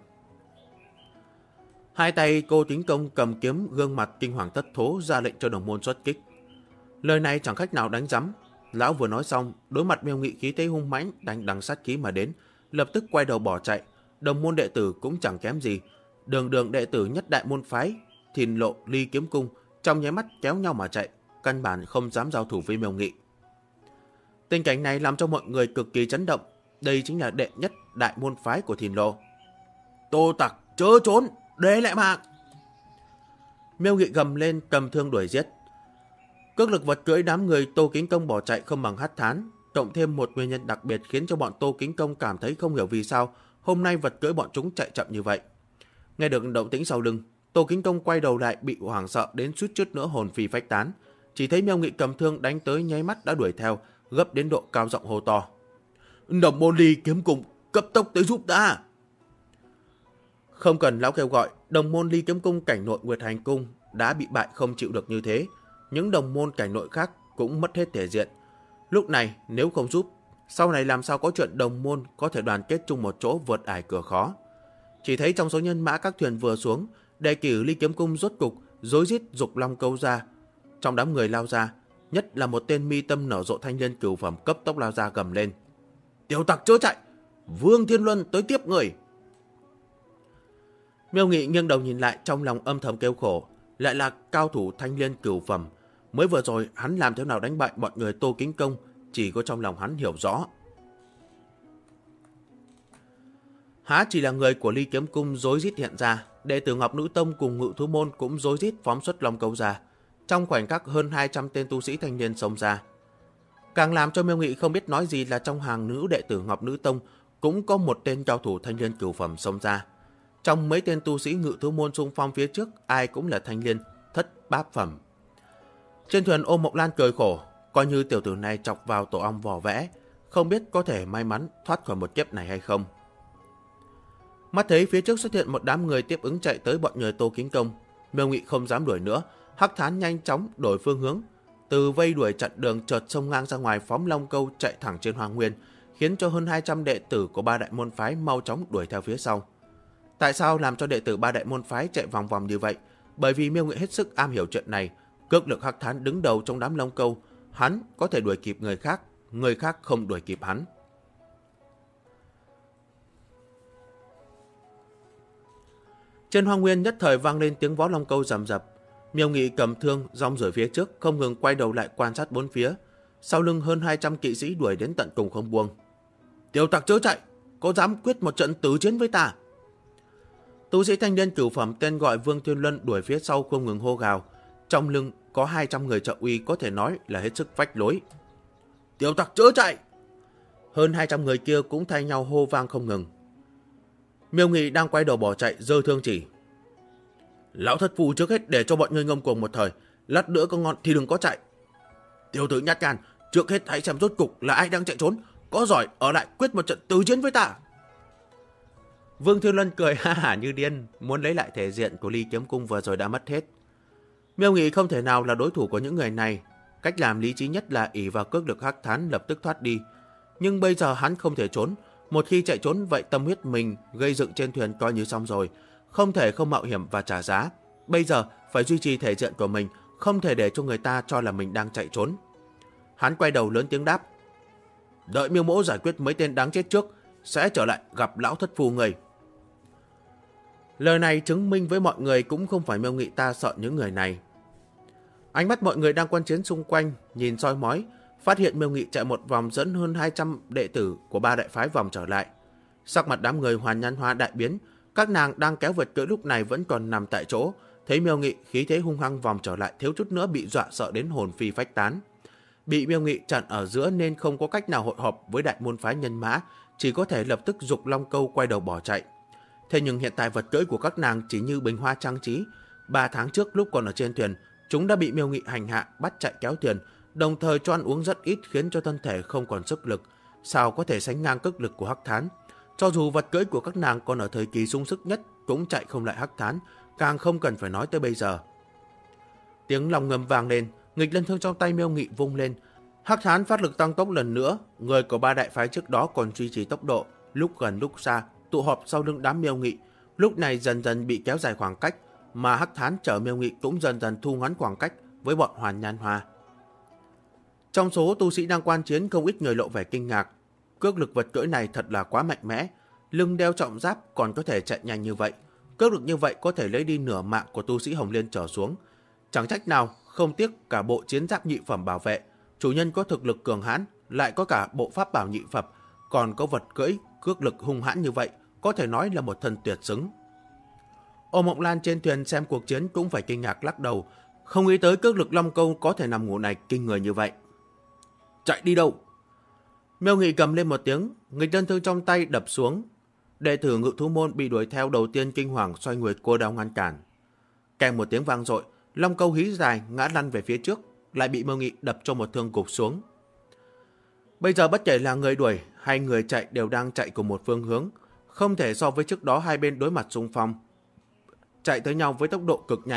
Speaker 1: Hai tay Cô Kính Công cầm kiếm, gương mặt kinh hoàng thất thố ra lệnh cho đồng môn xuất kích. Lời này chẳng cách nào đánh rắm. Lão vừa nói xong, đối mặt Miêu Nghị khí thế hung mãnh đánh đằng sát khí mà đến, lập tức quay đầu bỏ chạy. Đồng môn đệ tử cũng chẳng kém gì, đường đệ tử nhất đại môn phái Thìn Lộ, Ly Kiếm Cung trong nháy mắt kéo nhau mà chạy, căn bản không dám giao thủ với Miêu Nghị. Tình cảnh này làm cho mọi người cực kỳ chấn động. Đây chính là đệ nhất đại môn phái của Thìn Lộ. Tô tặc chớ trốn, để lại mạng! Miêu Nghị gầm lên, cầm thương đuổi giết. Cước lực vật cưỡi đám người Tô Kính Công bỏ chạy không bằng hắt thán, cộng thêm một nguyên nhân đặc biệt khiến cho bọn Tô Kính Công cảm thấy không hiểu vì sao hôm nay vật cưỡi bọn chúng chạy chậm như vậy. Nghe được động tĩnh sau lưng, Tô Kính Công quay đầu lại bị hoảng sợ đến suýt chút nữa hồn phi phách tán. Chỉ thấy Miêu Nghị cầm thương đánh tới nháy mắt đã đuổi theo, gấp đến độ cao giọng hô to. Đồng môn Ly Kiếm Cung, cấp tốc tới giúp ta! Không cần lão kêu gọi, đồng môn Ly Kiếm Cung cảnh nội Nguyệt Hành Cung đã bị bại không chịu được như thế, những đồng môn cảnh nội khác cũng mất hết thể diện. Lúc này nếu không giúp, sau này làm sao có chuyện đồng môn có thể đoàn kết chung một chỗ vượt ải cửa khó. Chỉ thấy trong số nhân mã các thuyền vừa xuống, đệ cửu Ly Kiếm Cung rốt cục rối rít giục long câu ra. Trong đám người lao ra, nhất là một tên mi tâm nở rộ thanh liên cửu phẩm cấp tốc lao ra gầm lên: tiểu tặc chớ chạy, Vương Thiên Luân tới tiếp người. Miêu Nghị nghiêng đầu nhìn lại, trong lòng âm thầm kêu khổ, lại là cao thủ thanh liên cửu phẩm. Mới vừa rồi hắn làm thế nào đánh bại bọn người Tô Kính Công, chỉ có trong lòng hắn hiểu rõ. Há chỉ là người của Ly Kiếm Cung rối rít hiện ra, đệ tử Ngọc Nữ Tông cùng Ngự Thú Môn cũng rối rít phóng xuất long câu ra. Trong khoảnh khắc hơn 200 tên tu sĩ thanh niên xông ra. Càng làm cho Miêu Nghị không biết nói gì là trong hàng nữ đệ tử Ngọc Nữ Tông cũng có một tên cao thủ thanh liên cửu phẩm xông ra. Trong mấy tên tu sĩ Ngự Thú Môn xung phong phía trước, ai cũng là thanh liên thất bát phẩm. Trên thuyền Ô Mộc Lan cười khổ, coi như tiểu tử này chọc vào tổ ong vỏ vẽ, không biết có thể may mắn thoát khỏi một kiếp này hay không. Mắt thấy phía trước xuất hiện một đám người tiếp ứng chạy tới bọn người Tô Kính Công, Miêu Nghị không dám đuổi nữa, Hắc Thán nhanh chóng đổi phương hướng, từ vây đuổi chặn đường chợt xông ngang ra ngoài phóng long câu chạy thẳng trên Hoàng Nguyên, khiến cho hơn 200 đệ tử của ba đại môn phái mau chóng đuổi theo phía sau. Tại sao làm cho đệ tử ba đại môn phái chạy vòng vòng như vậy? Bởi vì Miêu Nghị hết sức am hiểu chuyện này. Cước lực Hắc Thán đứng đầu trong đám long câu, hắn có thể đuổi kịp người khác không đuổi kịp hắn. Trên Hoang Nguyên nhất thời vang lên tiếng vó long câu rầm rập. Miêu Nghị cầm thương rong rổi phía trước, không ngừng quay đầu lại quan sát bốn phía. Sau lưng hơn 200 kỵ sĩ đuổi đến tận cùng không buông. Tiểu tặc chớ chạy, có dám quyết một trận tử chiến với ta? Tu sĩ thanh niên cửu phẩm tên gọi Vương Thiên Luân đuổi phía sau không ngừng hô gào. Trong lưng có 200 người trợ uy, có thể nói là hết sức phách lối. Tiểu tặc chớ chạy! Hơn 200 người kia cũng thay nhau hô vang không ngừng. Miêu Nghị đang quay đầu bỏ chạy, giơ thương chỉ. Lão thất phu trước hết để cho bọn ngươi ngông cuồng một thời, lát nữa có ngon thì đừng có chạy. Tiểu tử nhát gan, trước hết hãy xem rốt cục là ai đang chạy trốn, có giỏi ở lại quyết một trận tử chiến với ta. Vương Thiên Luân cười ha hả như điên, muốn lấy lại thể diện của Ly Kiếm Cung vừa rồi đã mất hết. Miêu Nghị không thể nào là đối thủ của những người này, cách làm lý trí nhất là ỷ vào cước lực Hắc Thán lập tức thoát đi. Nhưng bây giờ hắn không thể trốn, một khi chạy trốn vậy tâm huyết mình gây dựng trên thuyền coi như xong rồi, không thể không mạo hiểm và trả giá. Bây giờ phải duy trì thể diện của mình, không thể để cho người ta cho là mình đang chạy trốn. Hắn quay đầu lớn tiếng đáp: đợi Miêu Mỗ giải quyết mấy tên đáng chết trước, sẽ trở lại gặp lão thất phu người. Lời này chứng minh với mọi người cũng không phải Miêu Nghị ta sợ những người này. Ánh mắt mọi người đang quan chiến xung quanh nhìn soi mói, phát hiện Miêu Nghị chạy một vòng dẫn hơn 200 đệ tử của ba đại phái vòng trở lại. Sắc mặt đám người Hoàn Nhan Hoa đại biến, các nàng đang kéo vật cưỡi lúc này vẫn còn nằm tại chỗ, thấy Miêu Nghị khí thế hung hăng vòng trở lại, thiếu chút nữa bị dọa sợ đến hồn phi phách tán. Bị Miêu Nghị chặn ở giữa nên không có cách nào hội họp với đại môn phái nhân mã, chỉ có thể lập tức giục long câu quay đầu bỏ chạy. Thế nhưng hiện tại vật cưỡi của các nàng chỉ như bình hoa trang trí. 3 tháng trước lúc còn ở trên thuyền, chúng đã bị Miêu Nghị hành hạ bắt chạy kéo thuyền, đồng thời cho ăn uống rất ít khiến cho thân thể không còn sức lực, sao có thể sánh ngang cước lực của Hắc Thán. Cho dù vật cưỡi của các nàng còn ở thời kỳ sung sức nhất cũng chạy không lại Hắc Thán, càng không cần phải nói tới bây giờ. Tiếng lòng ngầm vang lên, nghịch lân thương trong tay Miêu Nghị vung lên. Hắc Thán phát lực tăng tốc lần nữa, người của ba đại phái trước đó còn duy trì tốc độ, lúc gần lúc xa tụ họp sau lưng đám Miêu Nghị, lúc này dần dần bị kéo dài khoảng cách, mà Hắc Thán chở Miêu Nghị cũng dần dần thu ngắn khoảng cách với bọn Hoàn Nhan Hoa. Trong số tu sĩ đang quan chiến, không ít người lộ vẻ kinh ngạc. Cước lực vật cưỡi này thật là quá mạnh mẽ, lưng đeo trọng giáp còn có thể chạy nhanh như vậy. Cước lực như vậy có thể lấy đi nửa mạng của tu sĩ Hồng Liên trở xuống. Chẳng trách nào không tiếc cả bộ chiến giáp nhị phẩm bảo vệ, chủ nhân có thực lực cường hãn, lại có cả bộ pháp bảo nhị phẩm, còn có vật cưỡi cước lực hung hãn như vậy, có thể nói là một thần tuyệt xứng. Ô Mộng Lan trên thuyền xem cuộc chiến cũng phải kinh ngạc lắc đầu, không nghĩ tới cước lực long câu có thể nằm ngủ này kinh người như vậy. Chạy đi đâu? Miêu Nghị cầm lên một tiếng, nghịch đơn thương trong tay đập xuống. Đệ tử Ngự Thú Môn bị đuổi theo đầu tiên kinh hoàng xoay người cô đao ngăn cản. Kèm một tiếng vang dội, long câu hí dài ngã lăn về phía trước, lại bị Miêu Nghị đập cho một thương gục xuống. Bây giờ bất kể là người đuổi hay người chạy đều đang chạy cùng một phương hướng, không thể so với trước đó hai bên đối mặt xung phong. Chạy tới nhau với tốc độ cực nhanh,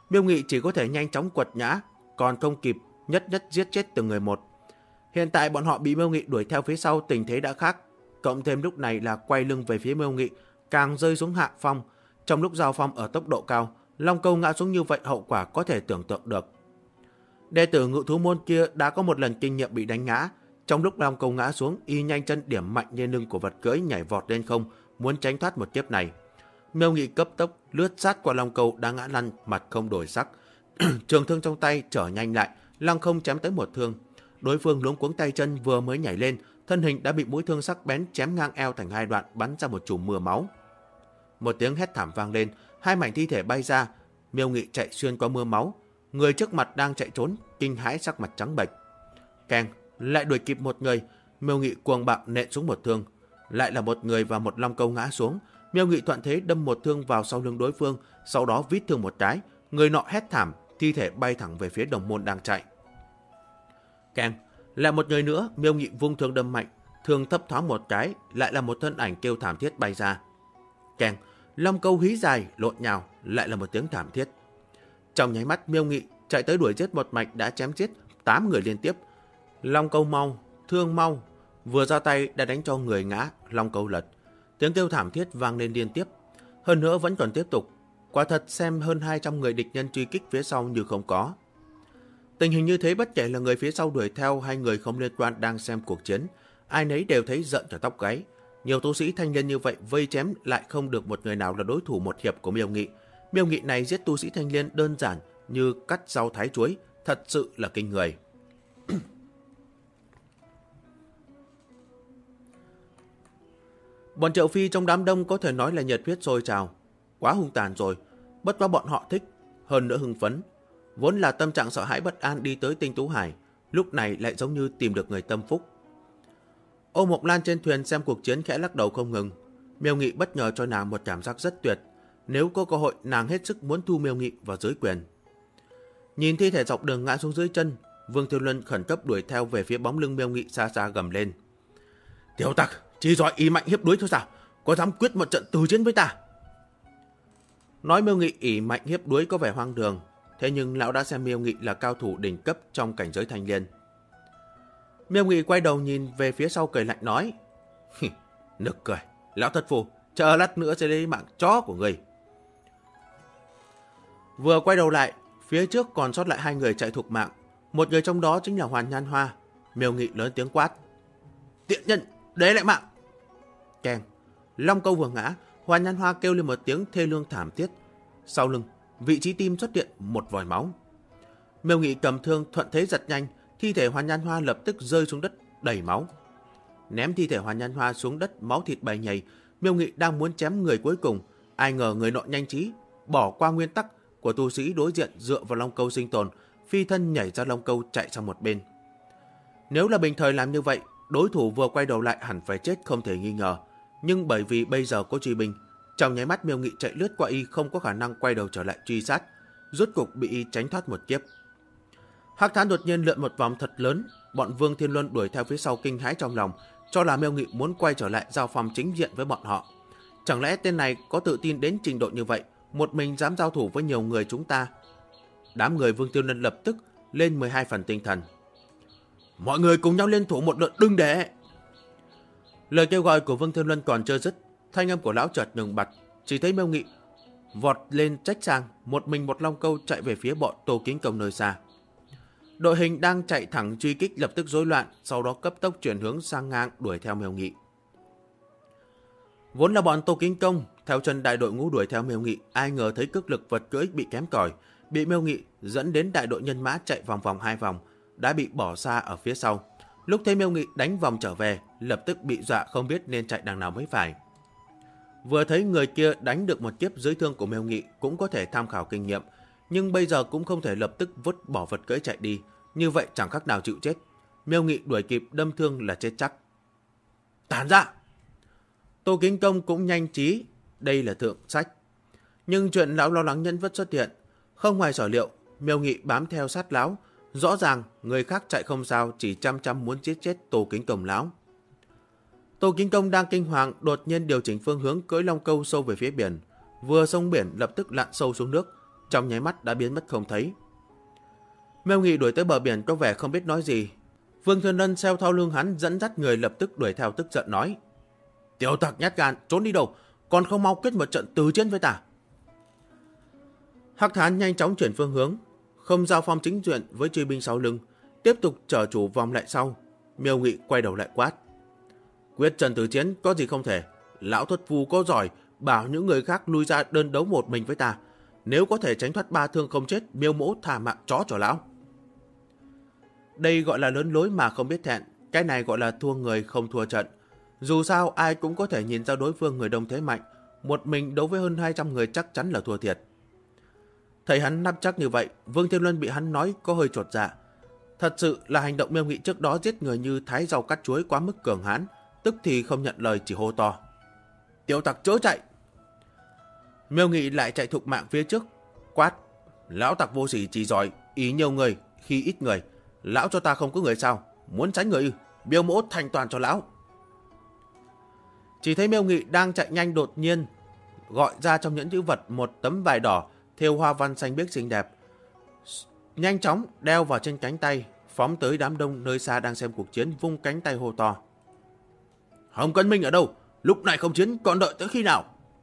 Speaker 1: Miêu Nghị chỉ có thể nhanh chóng quật ngã, còn không kịp nhất nhất giết chết từng người một. Hiện tại bọn họ bị Miêu Nghị đuổi theo phía sau, tình thế đã khác, cộng thêm lúc này là quay lưng về phía Miêu Nghị, càng rơi xuống hạ phong. Trong lúc giao phong ở tốc độ cao, Long Câu ngã xuống như vậy hậu quả có thể tưởng tượng được. Đệ tử Ngự Thú Môn kia đã có một lần kinh nghiệm bị đánh ngã. Trong lúc Long Câu ngã xuống, y nhanh chân điểm mạnh lên lưng của vật cưỡi, nhảy vọt lên không, muốn tránh thoát một kiếp này. Miêu Nghị cấp tốc lướt sát qua Long Câu đang ngã lăn, mặt không đổi sắc. Trường thương trong tay trở nhanh lại, lăng không chém tới một thương. Đối phương luống cuống tay chân, vừa mới nhảy lên, thân hình đã bị mũi thương sắc bén chém ngang eo thành hai đoạn, bắn ra một chùm mưa máu. Một tiếng hét thảm vang lên, hai mảnh thi thể bay ra. Miêu Nghị chạy xuyên qua mưa máu, người trước mặt đang chạy trốn, kinh hãi sắc mặt trắng bệch. Keng, lại đuổi kịp một người. Miêu Nghị cuồng bạo nện xuống một thương, lại là một người và một Long Câu ngã xuống. Miêu Nghị thuận thế đâm một thương vào sau lưng đối phương, sau đó vít thương một cái, người nọ hét thảm, thi thể bay thẳng về phía đồng môn đang chạy. Keng, lại một người nữa. Miêu Nghị vung thương đâm mạnh, thương thấp thoáng một cái, lại là một thân ảnh kêu thảm thiết bay ra. Keng, Long Câu hí dài lộn nhào, lại là một tiếng thảm thiết. Trong nháy mắt, Miêu Nghị chạy tới đuổi giết một mạch đã chém giết 8 người liên tiếp. Long Câu mau, thương mau, vừa ra tay đã đánh cho người ngã, Long Câu lật. Tiếng kêu thảm thiết vang lên liên tiếp. Hơn nữa vẫn còn tiếp tục. Quả thật xem hơn 200 người địch nhân truy kích phía sau như không có. Tình hình như thế, bất kể là người phía sau đuổi theo hay người không liên quan đang xem cuộc chiến, ai nấy đều thấy giận cả tóc gáy. Nhiều tu sĩ thanh liên như vậy vây chém lại không được một người nào là đối thủ một hiệp của Miêu Nghị. Miêu Nghị này giết tu sĩ thanh liên đơn giản như cắt rau thái chuối, thật sự là kinh người. Bọn Triệu Phi trong đám đông có thể nói là nhiệt huyết sôi trào, quá hung tàn rồi, bất quá bọn họ thích, hơn nữa hưng phấn. Vốn là tâm trạng sợ hãi bất an đi tới Tinh Tú Hải, lúc này lại giống như tìm được người tâm phúc. Ô Mộc Lan trên thuyền xem cuộc chiến khẽ lắc đầu không ngừng. Miêu Nghị bất ngờ cho nàng một cảm giác rất tuyệt, nếu có cơ hội nàng hết sức muốn thu Miêu Nghị vào dưới quyền. Nhìn thi thể dọc đường ngã xuống dưới chân, Vương Thiên Luân khẩn cấp đuổi theo về phía bóng lưng Miêu Nghị, xa xa gầm lên: Tiểu tặc, chỉ giỏi ỷ mạnh hiếp đuối thôi sao? Có dám quyết một trận từ chiến với ta? Nói Miêu Nghị ỷ mạnh hiếp đuối có vẻ hoang đường, thế nhưng lão đã xem Miêu Nghị là cao thủ đỉnh cấp trong cảnh giới thanh liên. Miêu Nghị quay đầu nhìn về phía sau cười lạnh nói: Nực cười, lão thất phu, chờ lát nữa sẽ lấy mạng chó của người. Vừa quay đầu lại, phía trước còn sót lại 2 người chạy thục mạng, một người trong đó chính là Hoàn Nhan Hoa. Miêu Nghị lớn tiếng quát: Tiện nhân, để lại mạng! Keng, Long Câu vừa ngã, Hoàn Nhan Hoa kêu lên một tiếng thê lương thảm thiết. Sau lưng, vị trí tim xuất hiện một vòi máu. Miêu Nghị cầm thương thuận thế giật nhanh, thi thể Hoàn Nhan Hoa lập tức rơi xuống đất đầy máu. Ném thi thể Hoàn Nhan Hoa xuống đất, máu thịt bay nhầy. Miêu Nghị đang muốn chém người cuối cùng, ai ngờ người nọ nhanh trí, bỏ qua nguyên tắc của tu sĩ đối diện dựa vào Long Câu sinh tồn, phi thân nhảy ra Long Câu chạy sang một bên. Nếu là bình thời làm như vậy, đối thủ vừa quay đầu lại hẳn phải chết không thể nghi ngờ. Nhưng bởi vì bây giờ có truy binh, trong nháy mắt Miêu Nghị chạy lướt qua y, không có khả năng quay đầu trở lại truy sát, rốt cục bị y tránh thoát một kiếp. Hắc Thán đột nhiên lượn một vòng thật lớn, bọn Vương Thiên Luân đuổi theo phía sau kinh hãi trong lòng, cho là Miêu Nghị muốn quay trở lại giao phong chính diện với bọn họ. Chẳng lẽ tên này có tự tin đến trình độ như vậy, một mình dám giao thủ với nhiều người chúng ta? Đám người Vương Thiên Luân lập tức lên 12 phần tinh thần. Mọi người cùng nhau liên thủ một đợt, đừng để! Lời kêu gọi của Vương Thiên Luân còn chưa dứt, thanh âm của lão chợt ngừng bặt, chỉ thấy Miêu Nghị vọt lên trách sang, một mình một Long Câu chạy về phía bọn Tô Kính Công nơi xa. Đội hình đang chạy thẳng truy kích lập tức rối loạn, sau đó cấp tốc chuyển hướng sang ngang đuổi theo Miêu Nghị. Vốn là bọn Tô Kính Công theo chân đại đội ngũ đuổi theo Miêu Nghị, ai ngờ thấy cước lực vật cưỡi bị kém cỏi, bị Miêu Nghị dẫn đến đại đội nhân mã chạy vòng vòng 2 vòng, đã bị bỏ xa ở phía sau. Lúc thấy Miêu Nghị đánh vòng trở về, lập tức bị dọa không biết nên chạy đằng nào mới phải. Vừa thấy người kia đánh được một kiếp dưới thương của Miêu Nghị cũng có thể tham khảo kinh nghiệm, nhưng bây giờ cũng không thể lập tức vứt bỏ vật cưỡi chạy đi, như vậy chẳng khác nào chịu chết. Miêu Nghị đuổi kịp đâm thương là chết chắc. Tản ra! Tô Kính Công cũng nhanh trí, đây là thượng sách. Nhưng chuyện lão lo lắng nhân vật xuất hiện, không ngoài sở liệu, Miêu Nghị bám theo sát lão. Rõ ràng người khác chạy không sao, chỉ chăm muốn giết chết Tô Kính Công lão. Tô Kính Công đang kinh hoàng, đột nhiên điều chỉnh phương hướng cưỡi Long Câu sâu về phía biển. Vừa sông biển lập tức lặn sâu xuống nước, trong nháy mắt đã biến mất không thấy. Miêu Nghị đuổi tới bờ biển có vẻ không biết nói gì. Vương Thiên Lân theo thao lưng hắn dẫn dắt người lập tức đuổi theo, tức giận nói: Tiểu tặc nhát gan, trốn đi đâu, còn không mau kết một trận từ chiến với ta. Hắc Thán nhanh chóng chuyển phương hướng, không giao phong chính diện với truy binh sau lưng, tiếp tục chở chủ vòng lại sau. Miêu Nghị quay đầu lại quát: Quyết trận từ chiến có gì không thể, lão thuật phù có giỏi, bảo những người khác lui ra đơn đấu một mình với ta. Nếu có thể tránh thoát 3 thương không chết, Miêu mỗ thả mạng chó cho lão. Đây gọi là lớn lối mà không biết thẹn, cái này gọi là thua người không thua trận. Dù sao ai cũng có thể nhìn ra đối phương người đông thế mạnh, một mình đấu với hơn 200 người chắc chắn là thua thiệt. Thấy hắn nắm chắc như vậy, Vương Thiên Luân bị hắn nói có hơi chột dạ. Thật sự là hành động Miêu Nghị trước đó giết người như thái rau cắt chuối quá mức cường hãn, tức thì không nhận lời, chỉ hô to: Tiểu tặc chớ chạy! Miêu Nghị lại chạy thục mạng phía trước, quát: Lão tặc vô sỉ chỉ giỏi ý nhiều người khi ít người, lão cho ta không có người sao? Muốn tránh người ư? Miêu mỗ thành toàn cho lão. Chỉ thấy Miêu Nghị đang chạy nhanh, đột nhiên gọi ra trong những chữ vật một tấm vải đỏ thêu hoa văn xanh biếc xinh đẹp, nhanh chóng đeo vào trên cánh tay, phóng tới đám đông nơi xa đang xem cuộc chiến, vung cánh tay hô to: Hồng Cân Minh ở đâu? Lúc này không chiến còn đợi tới khi nào?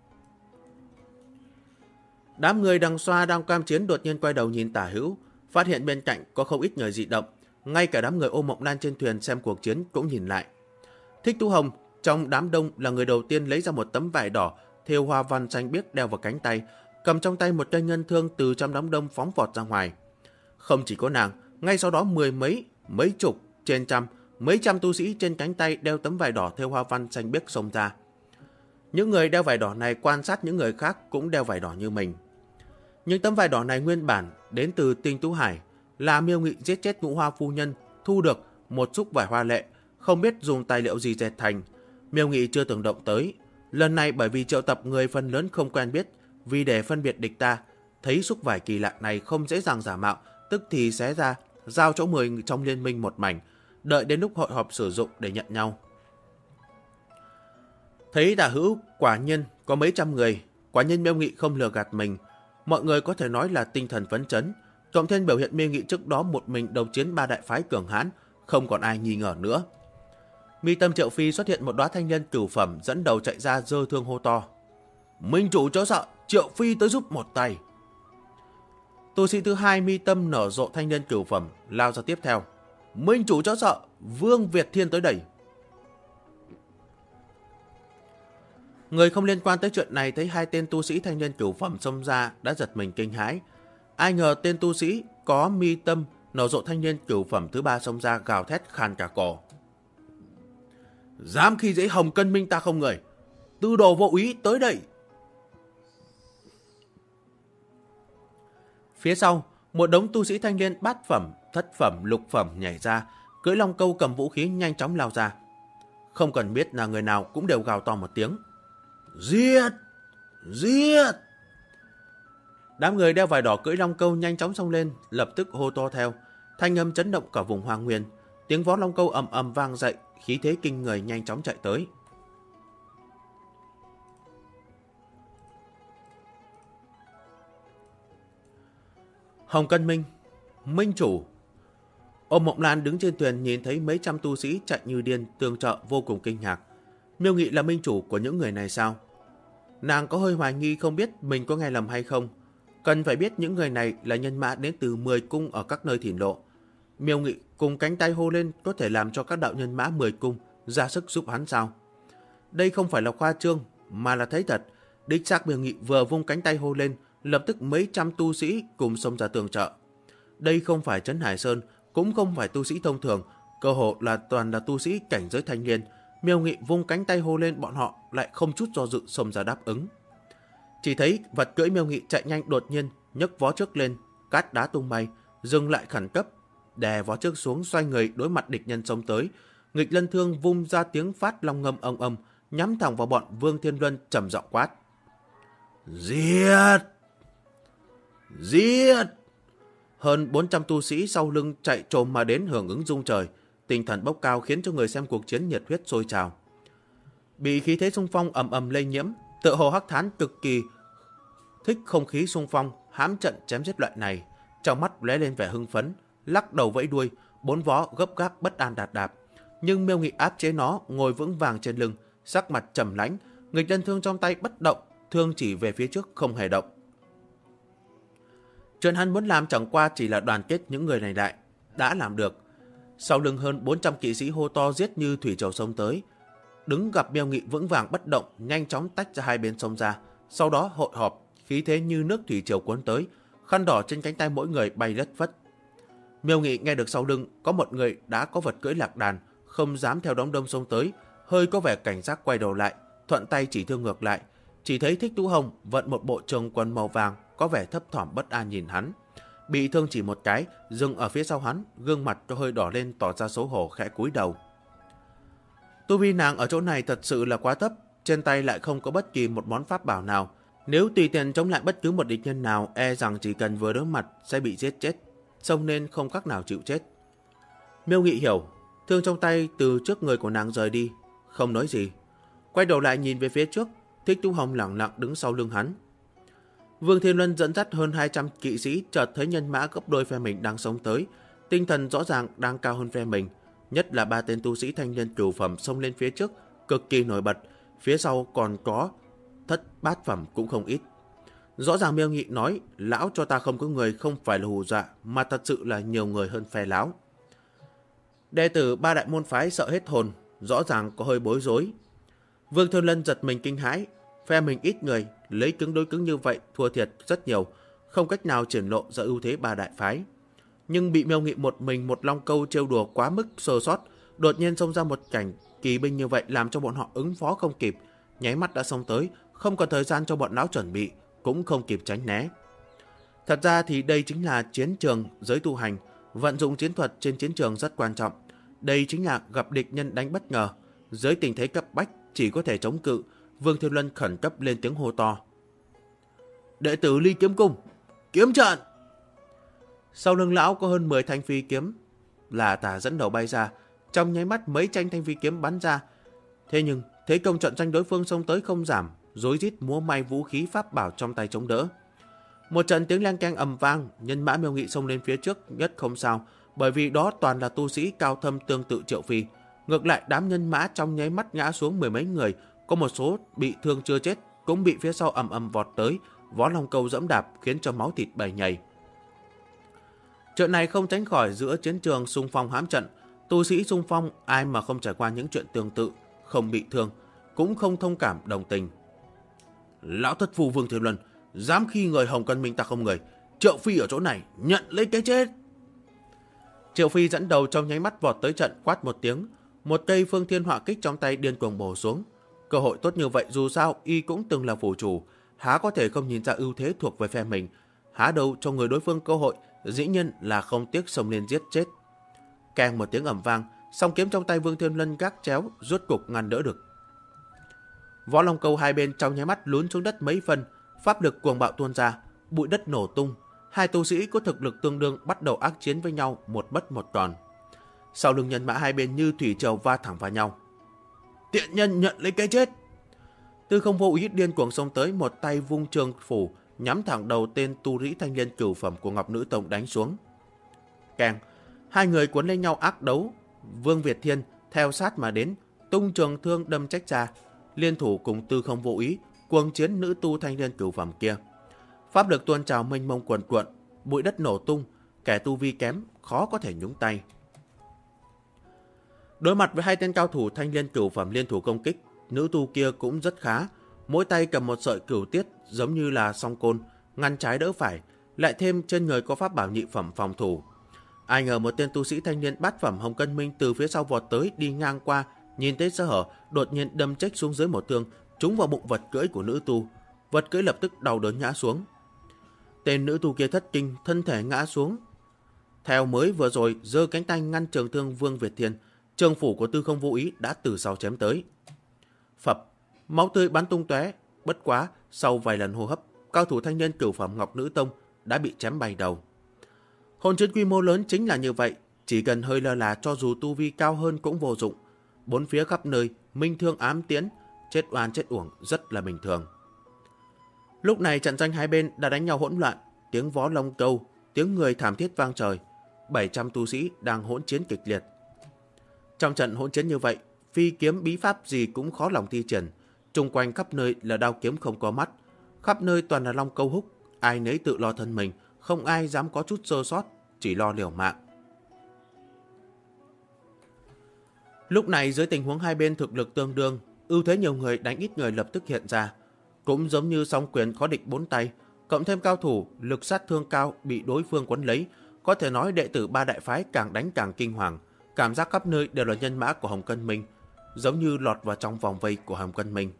Speaker 1: Đám người đằng xoa đang cam chiến đột nhiên quay đầu nhìn tả hữu, phát hiện bên cạnh có không ít người dị động, ngay cả đám người Ô Mộng Lan trên thuyền xem cuộc chiến cũng nhìn lại. Thích Tú Hồng trong đám đông là người đầu tiên lấy ra một tấm vải đỏ thêu hoa văn xanh biếc đeo vào cánh tay, cầm trong tay một cây ngân thương từ trong đám đông phóng vọt ra ngoài. Không chỉ có nàng, ngay sau đó mười mấy, mấy chục, trên trăm, mấy trăm tu sĩ trên cánh tay đeo tấm vải đỏ thêu hoa văn xanh biếc xông ra. Những người đeo vải đỏ này quan sát những người khác cũng đeo vải đỏ như mình. Những tấm vải đỏ này nguyên bản đến từ Tinh Tú Hải, là Miêu Nghị giết chết Ngũ Hoa phu nhân thu được một xúc vải hoa lệ, không biết dùng tài liệu gì dệt thành. Miêu Nghị chưa từng động tới. Lần này bởi vì triệu tập người phần lớn không quen biết, vì để phân biệt địch ta, thấy xúc vải kỳ lạ này không dễ dàng giả mạo, tức thì xé ra, giao chỗ 10 trong liên minh một mảnh, đợi đến lúc hội họp sử dụng để nhận nhau. Thấy tả hữu quả nhiên có mấy trăm người, quả nhiên Miêu Nghị không lừa gạt mình. Mọi người có thể nói là tinh thần phấn chấn, cộng thêm biểu hiện Miêu Nghị trước đó một mình đấu chiến 3 đại phái cường hãn, không còn ai nghi ngờ nữa. Mi tâm Triệu Phi xuất hiện một đóa thanh nhân cửu phẩm, dẫn đầu chạy ra giơ thương hô to: Minh chủ chớ sợ, Triệu Phi tới giúp một tay. Tu sĩ thứ hai mi tâm nở rộ thanh nhân cửu phẩm lao ra tiếp theo: Minh chủ chớ sợ, Vương Việt Thiên tới đây. Người không liên quan tới chuyện này thấy hai tên tu sĩ thanh nhân cửu phẩm xông ra đã giật mình kinh hãi. Ai ngờ tên tu sĩ có mi tâm nở rộ thanh nhân cửu phẩm thứ ba xông ra gào thét khàn cả cổ: Dám khi dễ Hồng Cân Minh ta không người, tư đồ vô úy tới đây. Phía sau, một đống tu sĩ thanh niên bát phẩm, thất phẩm, lục phẩm nhảy ra, cưỡi long câu cầm vũ khí nhanh chóng lao ra. Không cần biết là người nào cũng đều gào to một tiếng: Giết! Giết! Đám người đeo vải đỏ cưỡi long câu nhanh chóng xông lên, lập tức hô to theo, thanh âm chấn động cả vùng hoang nguyên. Tiếng vó long câu ầm ầm vang dậy, khí thế kinh người nhanh chóng chạy tới. Hồng Cân Minh, Minh chủ. Ô Mộng Lan đứng trên thuyền nhìn thấy mấy trăm tu sĩ chạy như điên tương trợ, vô cùng kinh ngạc. Miêu Nghị là minh chủ của những người này sao? Nàng có hơi hoài nghi không biết mình có nghe lầm hay không. Cần phải biết những người này là nhân mã đến từ 10 cung ở các nơi thỉn lộ. Miêu Nghị cùng cánh tay hô lên có thể làm cho các đạo nhân mã 10 cung ra sức giúp hắn sao? Đây không phải là khoa trương mà là thấy thật. Đích xác Miêu Nghị vừa vung cánh tay hô lên, lập tức mấy trăm tu sĩ cùng xông ra tường trợ. Đây không phải Trấn Hải Sơn, cũng không phải tu sĩ thông thường, cơ hồ là toàn là tu sĩ cảnh giới thanh niên. Miêu Nghị vung cánh tay hô lên, bọn họ lại không chút do dự xông ra đáp ứng. Chỉ thấy vật cưỡi Miêu Nghị chạy nhanh đột nhiên nhấc vó trước lên, cát đá tung bay, dừng lại khẩn cấp, đè vó trước xuống, xoay người đối mặt địch nhân xông tới. Nghịch Lân thương vung ra tiếng phát long ngâm ầm ầm, nhắm thẳng vào bọn Vương Thiên Luân, trầm giọng quát: Giết! Giết! Hơn 400 tu sĩ sau lưng chạy trồm mà đến hưởng ứng rung trời, tinh thần bốc cao khiến cho người xem cuộc chiến nhiệt huyết sôi trào. Bị khí thế xung phong ầm ầm lây nhiễm, tựa hồ Hắc Thán cực kỳ thích không khí xung phong, hãm trận chém giết loại này, trong mắt lóe lên vẻ hưng phấn, lắc đầu vẫy đuôi, bốn vó gấp gáp bất an đạp đạp. Nhưng Miêu Nghị áp chế nó, ngồi vững vàng trên lưng, sắc mặt trầm lãnh, nghịch nhân thương trong tay bất động, thương chỉ về phía trước không hề động. Chuyện hắn muốn làm chẳng qua chỉ là đoàn kết những người này lại, đã làm được. Sau lưng hơn 400 kỵ sĩ hô to giết như thủy triều sông tới, đứng gặp Miêu Nghị vững vàng bất động, nhanh chóng tách ra hai bên sông ra, sau đó hội họp, khí thế như nước thủy triều cuốn tới, khăn đỏ trên cánh tay mỗi người bay lất phất. Miêu Nghị nghe được sau lưng có một người đã có vật cưỡi lạc đàn, không dám theo đám đông sông tới, hơi có vẻ cảnh giác quay đầu lại, thuận tay chỉ thương ngược lại. Chỉ thấy Thích Tú Hồng vận một bộ trường quần màu vàng, có vẻ thấp thỏm bất an nhìn hắn. Bị thương chỉ một cái, dừng ở phía sau hắn, gương mặt có hơi đỏ lên tỏ ra xấu hổ, khẽ cúi đầu. Tu vi nàng ở chỗ này thật sự là quá thấp, trên tay lại không có bất kỳ một món pháp bảo nào. Nếu tùy tiện chống lại bất cứ một địch nhân nào, e rằng chỉ cần vừa đối mặt sẽ bị giết chết, xông nên không cách nào chịu chết. Miêu Nghị hiểu, thương trong tay từ trước người của nàng rời đi, không nói gì. Quay đầu lại nhìn về phía trước, Thích Tú Hồng lẳng lặng đứng sau lưng hắn. Vương Thiên Luân dẫn dắt hơn 200 kỵ sĩ chợt thấy nhân mã gấp đôi phe mình đang xông tới, tinh thần rõ ràng đang cao hơn phe mình, nhất là 3 tên tu sĩ thanh niên cửu phẩm xông lên phía trước, cực kỳ nổi bật, phía sau còn có thất bát phẩm cũng không ít. Rõ ràng Miêu Nghị nói, lão cho ta không có người không phải là hù dọa, mà thật sự là nhiều người hơn phe lão. Đệ tử 3 đại môn phái sợ hết hồn, rõ ràng có hơi bối rối. Vương Thiên Luân giật mình kinh hãi, phe mình ít người, lấy cứng đối cứng như vậy thua thiệt rất nhiều, không cách nào triển lộ ra ưu thế 3 đại phái. Nhưng bị Miêu Nghị một mình một long câu trêu đùa quá mức sơ sót, đột nhiên xông ra một cảnh kỳ binh như vậy làm cho bọn họ ứng phó không kịp, nháy mắt đã xông tới, không còn thời gian cho bọn lão chuẩn bị, cũng không kịp tránh né. Thật ra thì đây chính là chiến trường giới tu hành, vận dụng chiến thuật trên chiến trường rất quan trọng. Đây chính là gặp địch nhân đánh bất ngờ, dưới tình thế cấp bách chỉ có thể chống cự. Vương Thiên Luân khẩn cấp lên tiếng hô to. Đệ tử Ly Kiếm Cung, kiếm trận! Sau lưng lão có hơn 10 thanh phi kiếm, là tả dẫn đầu bay ra, trong nháy mắt mấy tranh thanh phi kiếm bắn ra. Thế nhưng thế công trận tranh đối phương xông tới không giảm, rối rít múa may vũ khí pháp bảo trong tay chống đỡ. Một trận tiếng leng keng ầm vang, nhân mã Miêu Nghị xông lên phía trước nhất không sao, bởi vì đó toàn là tu sĩ cao thâm tương tự Triệu Phi. Ngược lại đám nhân mã trong nháy mắt ngã xuống 10 mấy người, có một số bị thương chưa chết cũng bị phía sau ầm ầm vọt tới, vó long câu dẫm đạp khiến cho máu thịt bầy nhầy. Chuyện này không tránh khỏi giữa chiến trường xung phong hãm trận, tu sĩ xung phong ai mà không trải qua những chuyện tương tự, không bị thương, cũng không thông cảm đồng tình. Lão thất phu Vương Thiên Luân, dám khi người Hồng Cân Minh ta không người, Triệu Phi ở chỗ này nhận lấy cái chết. Triệu Phi dẫn đầu trong nháy mắt vọt tới trận, quát một tiếng, một cây phương thiên họa kích trong tay điên cuồng bổ xuống. Cơ hội tốt như vậy dù sao y cũng từng là phủ chủ, há có thể không nhìn ra ưu thế thuộc về phe mình, há đâu cho người đối phương cơ hội, dĩ nhiên là không tiếc xông lên giết chết. Keng một tiếng ầm vang, song kiếm trong tay Vương Thiên Luân gác chéo, rốt cục ngăn đỡ được. Võ long câu hai bên trong nháy mắt lún xuống đất mấy phân, pháp lực cuồng bạo tuôn ra, bụi đất nổ tung. Hai tu sĩ có thực lực tương đương bắt đầu ác chiến với nhau, một mất một còn. Sau lưng nhân mã hai bên như thủy triều va thẳng vào nhau. Tiện nhân nhận lấy cái chết! Tư Không Vô Ý điên cuồng xông tới, một tay vung trường phủ nhắm thẳng đầu tên tu sĩ thanh niên cửu phẩm của Ngọc Nữ Tông đánh xuống. Keng, hai người cuốn lên nhau ác đấu. Vương Việt Thiên theo sát mà đến, tung trường thương đâm trách ra, liên thủ cùng Tư Không Vô Ý cuồng chiến nữ tu thanh niên cửu phẩm kia. Pháp lực tuôn trào mênh mông cuồn cuộn, bụi đất nổ tung, kẻ tu vi kém khó có thể nhúng tay. Đối mặt với hai tên cao thủ thanh niên cửu phẩm liên thủ công kích, nữ tu kia cũng rất khá, mỗi tay cầm một sợi cửu tiết giống như là song côn, ngăn trái đỡ phải, lại thêm trên người có pháp bảo nhị phẩm phòng thủ. Ai ngờ một tên tu sĩ thanh niên bát phẩm Hồng Cân Minh từ phía sau vọt tới, đi ngang qua, nhìn thấy sơ hở, đột nhiên đâm trách xuống dưới một thương, trúng vào bụng vật cưỡi của nữ tu. Vật cưỡi lập tức đau đớn ngã xuống. Tên nữ tu kia thất kinh, thân thể ngã xuống. Theo mới vừa rồi giơ cánh tay ngăn trường thương Vương Việt Thiên, trường phủ của Tư Không Vô Ý đã từ sau chém tới. Phập, máu tươi bắn tung tóe. Bất quá sau vài lần hô hấp, cao thủ thanh niên cửu phẩm Ngọc Nữ Tông đã bị chém bay đầu. Hôn chiến quy mô lớn chính là như vậy, chỉ cần hơi lơ là cho dù tu vi cao hơn cũng vô dụng. Bốn phía khắp nơi minh thương ám tiễn, chết oan chết uổng rất là bình thường. Lúc này trận tranh hai bên đã đánh nhau hỗn loạn, tiếng vó long câu, tiếng người thảm thiết vang trời. 700 tu sĩ đang hỗn chiến kịch liệt. Trong trận hỗn chiến như vậy, phi kiếm bí pháp gì cũng khó lòng thi triển. Trung quanh khắp nơi là đao kiếm không có mắt. Khắp nơi toàn là long câu húc. Ai nấy tự lo thân mình, không ai dám có chút sơ sót, chỉ lo liều mạng. Lúc này dưới tình huống hai bên thực lực tương đương, ưu thế nhiều người đánh ít người lập tức hiện ra. Cũng giống như song quyền khó địch bốn tay, cộng thêm cao thủ, lực sát thương cao bị đối phương quấn lấy, có thể nói đệ tử ba đại phái càng đánh càng kinh hoàng. Cảm giác khắp nơi đều là nhân mã của Hồng Cân Minh, giống như lọt vào trong vòng vây của Hồng Cân Minh.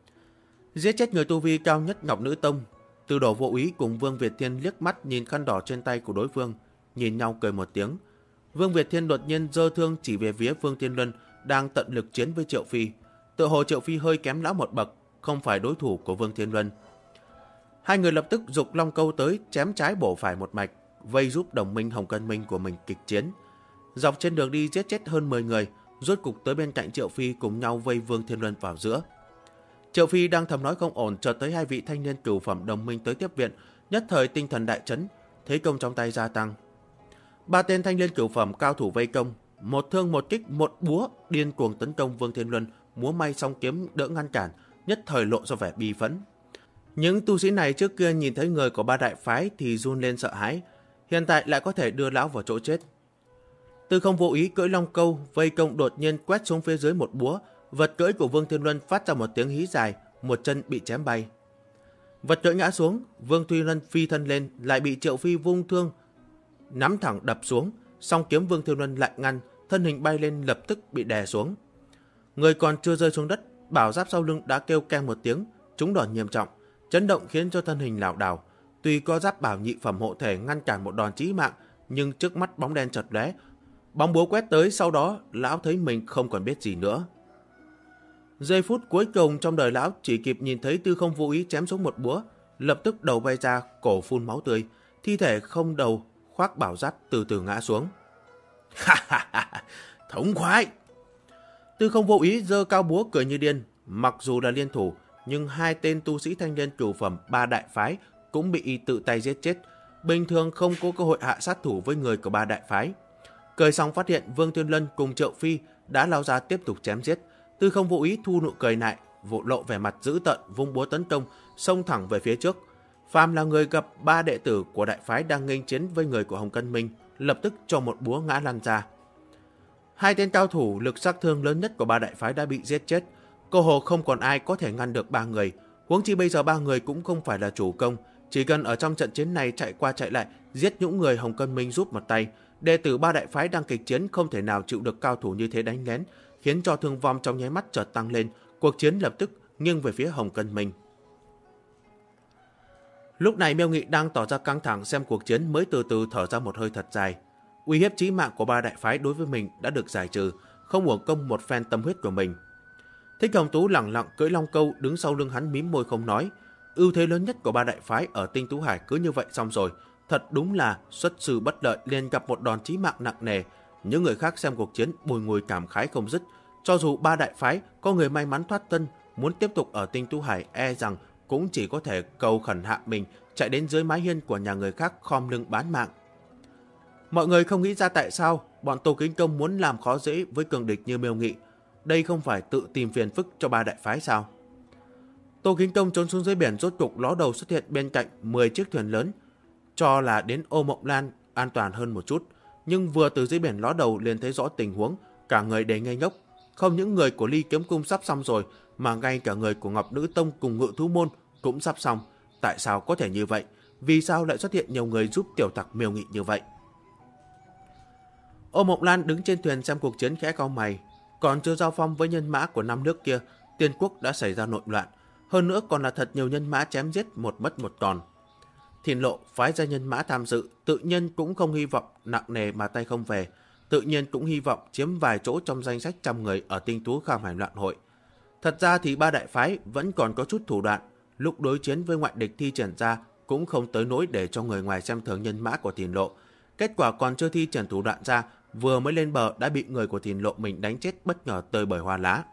Speaker 1: Giết chết người tu vi cao nhất Ngọc Nữ Tông, Từ Đồ Vô Úy cùng Vương Việt Thiên liếc mắt nhìn khăn đỏ trên tay của đối phương, nhìn nhau cười một tiếng. Vương Việt Thiên đột nhiên giơ thương chỉ về phía Vương Thiên Luân đang tận lực chiến với Triệu Phi. Tựa hồ Triệu Phi hơi kém lão một bậc, không phải đối thủ của Vương Thiên Luân. Hai người lập tức giục long câu tới chém trái bổ phải một mạch, vây giúp đồng minh Hồng Cân Minh của mình kịch chiến. Dọc trên đường đi giết chết hơn 10 người, rốt cục tới bên cạnh Triệu Phi cùng nhau vây Vương Thiên Luân vào giữa. Triệu Phi đang thầm nói không ổn, chợt tới hai vị thanh niên cửu phẩm đồng minh tới tiếp viện, nhất thời tinh thần đại chấn, thế công trong tay gia tăng. Ba tên thanh niên cửu phẩm cao thủ vây công, một thương một kích một búa điên cuồng tấn công Vương Thiên Luân, múa may song kiếm đỡ ngăn cản, nhất thời lộ ra vẻ bi phẫn. Những tu sĩ này trước kia nhìn thấy người của ba đại phái thì run lên sợ hãi, hiện tại lại có thể đưa lão vào chỗ chết. Tư Không Vô Ý cưỡi long câu vây công đột nhiên quét xuống phía dưới một búa, vật cưỡi của Vương Thiên Luân phát ra một tiếng hí dài, một chân bị chém bay. Vật cưỡi ngã xuống, Vương Thiên Luân phi thân lên, lại bị Triệu Phi vung thương nắm thẳng đập xuống, song kiếm Vương Thiên Luân lại ngăn, thân hình bay lên lập tức bị đè xuống. Người còn chưa rơi xuống đất, bảo giáp sau lưng đã kêu keng một tiếng, trúng đòn nghiêm trọng, chấn động khiến cho thân hình lảo đảo. Tuy có giáp bảo nhị phẩm hộ thể ngăn cản một đòn chí mạng, nhưng trước mắt bóng đen chợt lóe, bóng búa quét tới, sau đó lão thấy mình không còn biết gì nữa. Giây phút cuối cùng trong đời lão chỉ kịp nhìn thấy Tư Không Vô Ý chém xuống một búa, lập tức đầu bay ra, cổ phun máu tươi, thi thể không đầu khoác bảo giáp từ từ ngã xuống. Ha ha ha, thống khoái! Tư Không Vô Ý giơ cao búa cười như điên, mặc dù là liên thủ, nhưng hai tên tu sĩ thanh niên cửu phẩm ba đại phái cũng bị y tự tay giết chết, bình thường không có cơ hội hạ sát thủ với người của ba đại phái. Cười xong phát hiện Vương Thiên Luân cùng Triệu Phi đã lao ra tiếp tục chém giết, Tư Không Vô Ý thu nụ cười lại, vụ lộ vẻ mặt dữ tợn, vung búa tấn công, xông thẳng về phía trước. Phàm là người gặp ba đệ tử của đại phái đang nghênh chiến với người của Hồng Cân Minh, lập tức cho một búa ngã lăn ra. Hai tên cao thủ lực sát thương lớn nhất của ba đại phái đã bị giết chết, cơ hồ không còn ai có thể ngăn được ba người. Huống chi bây giờ ba người cũng không phải là chủ công, chỉ cần ở trong trận chiến này chạy qua chạy lại, giết những người Hồng Cân Minh giúp một tay. Đệ tử ba đại phái đang kịch chiến không thể nào chịu được cao thủ như thế đánh lén, khiến cho thương vong trong nháy mắt chợt tăng lên, cuộc chiến lập tức nghiêng về phía Hồng Cân Minh. Lúc này Miêu Nghị đang tỏ ra căng thẳng xem cuộc chiến mới từ từ thở ra một hơi thật dài. Uy hiếp chí mạng của ba đại phái đối với mình đã được giải trừ, không uổng công một phen tâm huyết của mình. Thích Hồng Tú lặng lặng cưỡi long câu đứng sau lưng hắn mím môi không nói. Ưu thế lớn nhất của ba đại phái ở Tinh Tú Hải cứ như vậy xong rồi, thật đúng là xuất sư bất lợi, liền gặp một đòn chí mạng nặng nề. Những người khác xem cuộc chiến bùi ngùi cảm khái không dứt. Cho dù ba đại phái có người may mắn thoát thân, muốn tiếp tục ở Tinh Tú Hải e rằng cũng chỉ có thể cầu khẩn hạ mình chạy đến dưới mái hiên của nhà người khác khom lưng bán mạng. Mọi người không nghĩ ra tại sao bọn Tô Kính Công muốn làm khó dễ với cường địch như Miêu Nghị. Đây không phải tự tìm phiền phức cho ba đại phái sao? Tô Kính Công trốn xuống dưới biển, rốt cục ló đầu xuất hiện bên cạnh 10 chiếc thuyền lớn, cho là đến Ô Mộng Lan an toàn hơn một chút. Nhưng vừa từ dưới biển ló đầu liền thấy rõ tình huống, cả người đầy ngây ngốc. Không những người của Ly Kiếm Cung sắp xong rồi, mà ngay cả người của Ngọc Nữ Tông cùng Ngự Thú Môn cũng sắp xong. Tại sao có thể như vậy? Vì sao lại xuất hiện nhiều người giúp tiểu tặc Miêu Nghị như vậy? Ô Mộng Lan đứng trên thuyền xem cuộc chiến khẽ cau mày. Còn chưa giao phong với nhân mã của năm nước kia, Tiên Quốc đã xảy ra nội loạn. Hơn nữa còn là thật nhiều nhân mã chém giết một mất một còn. Thìn Lộ phái ra nhân mã tham dự, tự nhiên cũng không hy vọng nặng nề mà tay không về. Tự nhiên cũng hy vọng chiếm vài chỗ trong danh sách 100 người ở Tinh Tú Kham Hải Loạn Hội. Thật ra thì ba đại phái vẫn còn có chút thủ đoạn. Lúc đối chiến với ngoại địch thi triển ra cũng không tới nỗi để cho người ngoài xem thường nhân mã của Thìn Lộ. Kết quả còn chưa thi triển thủ đoạn ra, vừa mới lên bờ đã bị người của Thìn Lộ mình đánh chết bất ngờ tơi bởi hoa lá.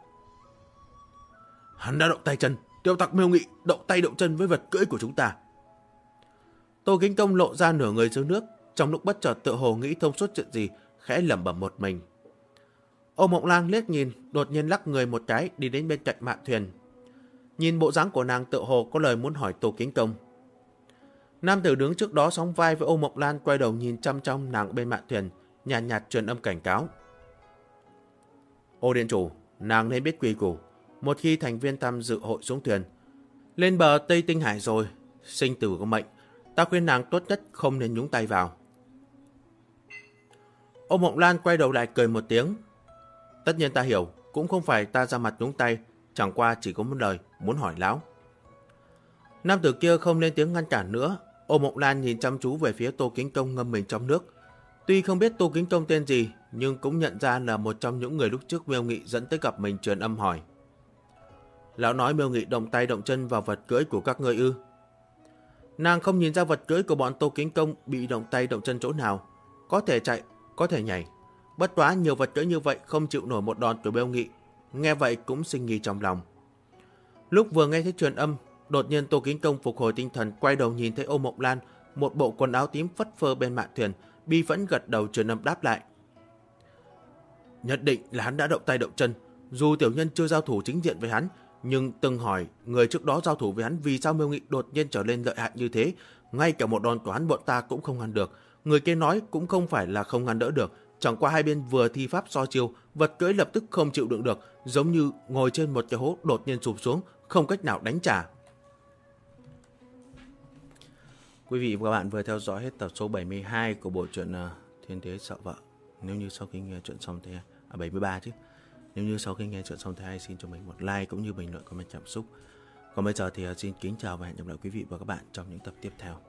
Speaker 1: Hắn đã động tay chân, tiểu tặc Miêu Nghị động tay động chân với vật cưỡi của chúng ta. Tô Kính Công lộ ra nửa người dưới nước, trong lúc bất chợt tựa hồ nghĩ thông suốt chuyện gì, khẽ lẩm bẩm một mình. Ô Mộng Lan liếc nhìn, đột nhiên lắc người một cái đi đến bên cạnh mạn thuyền. Nhìn bộ dáng của nàng tựa hồ có lời muốn hỏi Tô Kính Công. Nam tử đứng trước đó sóng vai với Ô Mộng Lan quay đầu nhìn chăm chăm nàng bên mạn thuyền, nhàn nhạt truyền âm cảnh cáo. Ô điện chủ, nàng nên biết quy củ. Một khi thành viên tham dự hội xuống thuyền, lên bờ Tây Tinh Hải rồi, sinh tử có mệnh, ta khuyên nàng tốt nhất không nên nhúng tay vào. Ô Mộng Lan quay đầu lại cười một tiếng. Tất nhiên ta hiểu, cũng không phải ta ra mặt nhúng tay, chẳng qua chỉ có một lời muốn hỏi lão. Nam tử kia không lên tiếng ngăn cản nữa. Ô Mộng Lan nhìn chăm chú về phía Tô Kính Công ngâm mình trong nước. Tuy không biết Tô Kính Công tên gì, nhưng cũng nhận ra là một trong những người lúc trước Miêu Nghị dẫn tới gặp mình, truyền âm hỏi. Lão nói Miêu Nghị động tay động chân vào vật cưỡi của các ngươi ư? Nàng không nhìn ra vật cưỡi của bọn Tô Kính Công bị động tay động chân chỗ nào. Có thể chạy, có thể nhảy. Bất quá nhiều vật cưỡi như vậy không chịu nổi một đòn của Miêu Nghị. Nghe vậy cũng sinh nghi trong lòng. Lúc vừa nghe thấy truyền âm, đột nhiên Tô Kính Công phục hồi tinh thần, quay đầu nhìn thấy Ô Mộng Lan, một bộ quần áo tím phất phơ bên mạn thuyền, bi vẫn gật đầu truyền âm đáp lại. Nhất định là hắn đã động tay động chân. Dù tiểu nhân chưa giao thủ chính diện với hắn, nhưng từng hỏi người trước đó giao thủ với hắn vì sao Miêu Nghị đột nhiên trở lên lợi hại như thế. Ngay cả một đòn của hắn bọn ta cũng không ngăn được. Người kia nói cũng không phải là không ngăn đỡ được, chẳng qua hai bên vừa thi pháp so chiêu, vật cưỡi lập tức không chịu đựng được, giống như ngồi trên một cái hố đột nhiên sụp xuống, không cách nào đánh trả. Quý vị và các bạn vừa theo dõi hết tập số 72 của bộ truyện Thiên Thế Sợ Vợ. Nếu như sau khi nghe chuyện xong thì 73 chứ. Nếu như sau khi nghe chuyện xong thì hãy xin cho mình một like cũng như bình luận comment cảm xúc. Còn bây giờ thì xin kính chào và hẹn gặp lại quý vị và các bạn trong những tập tiếp theo.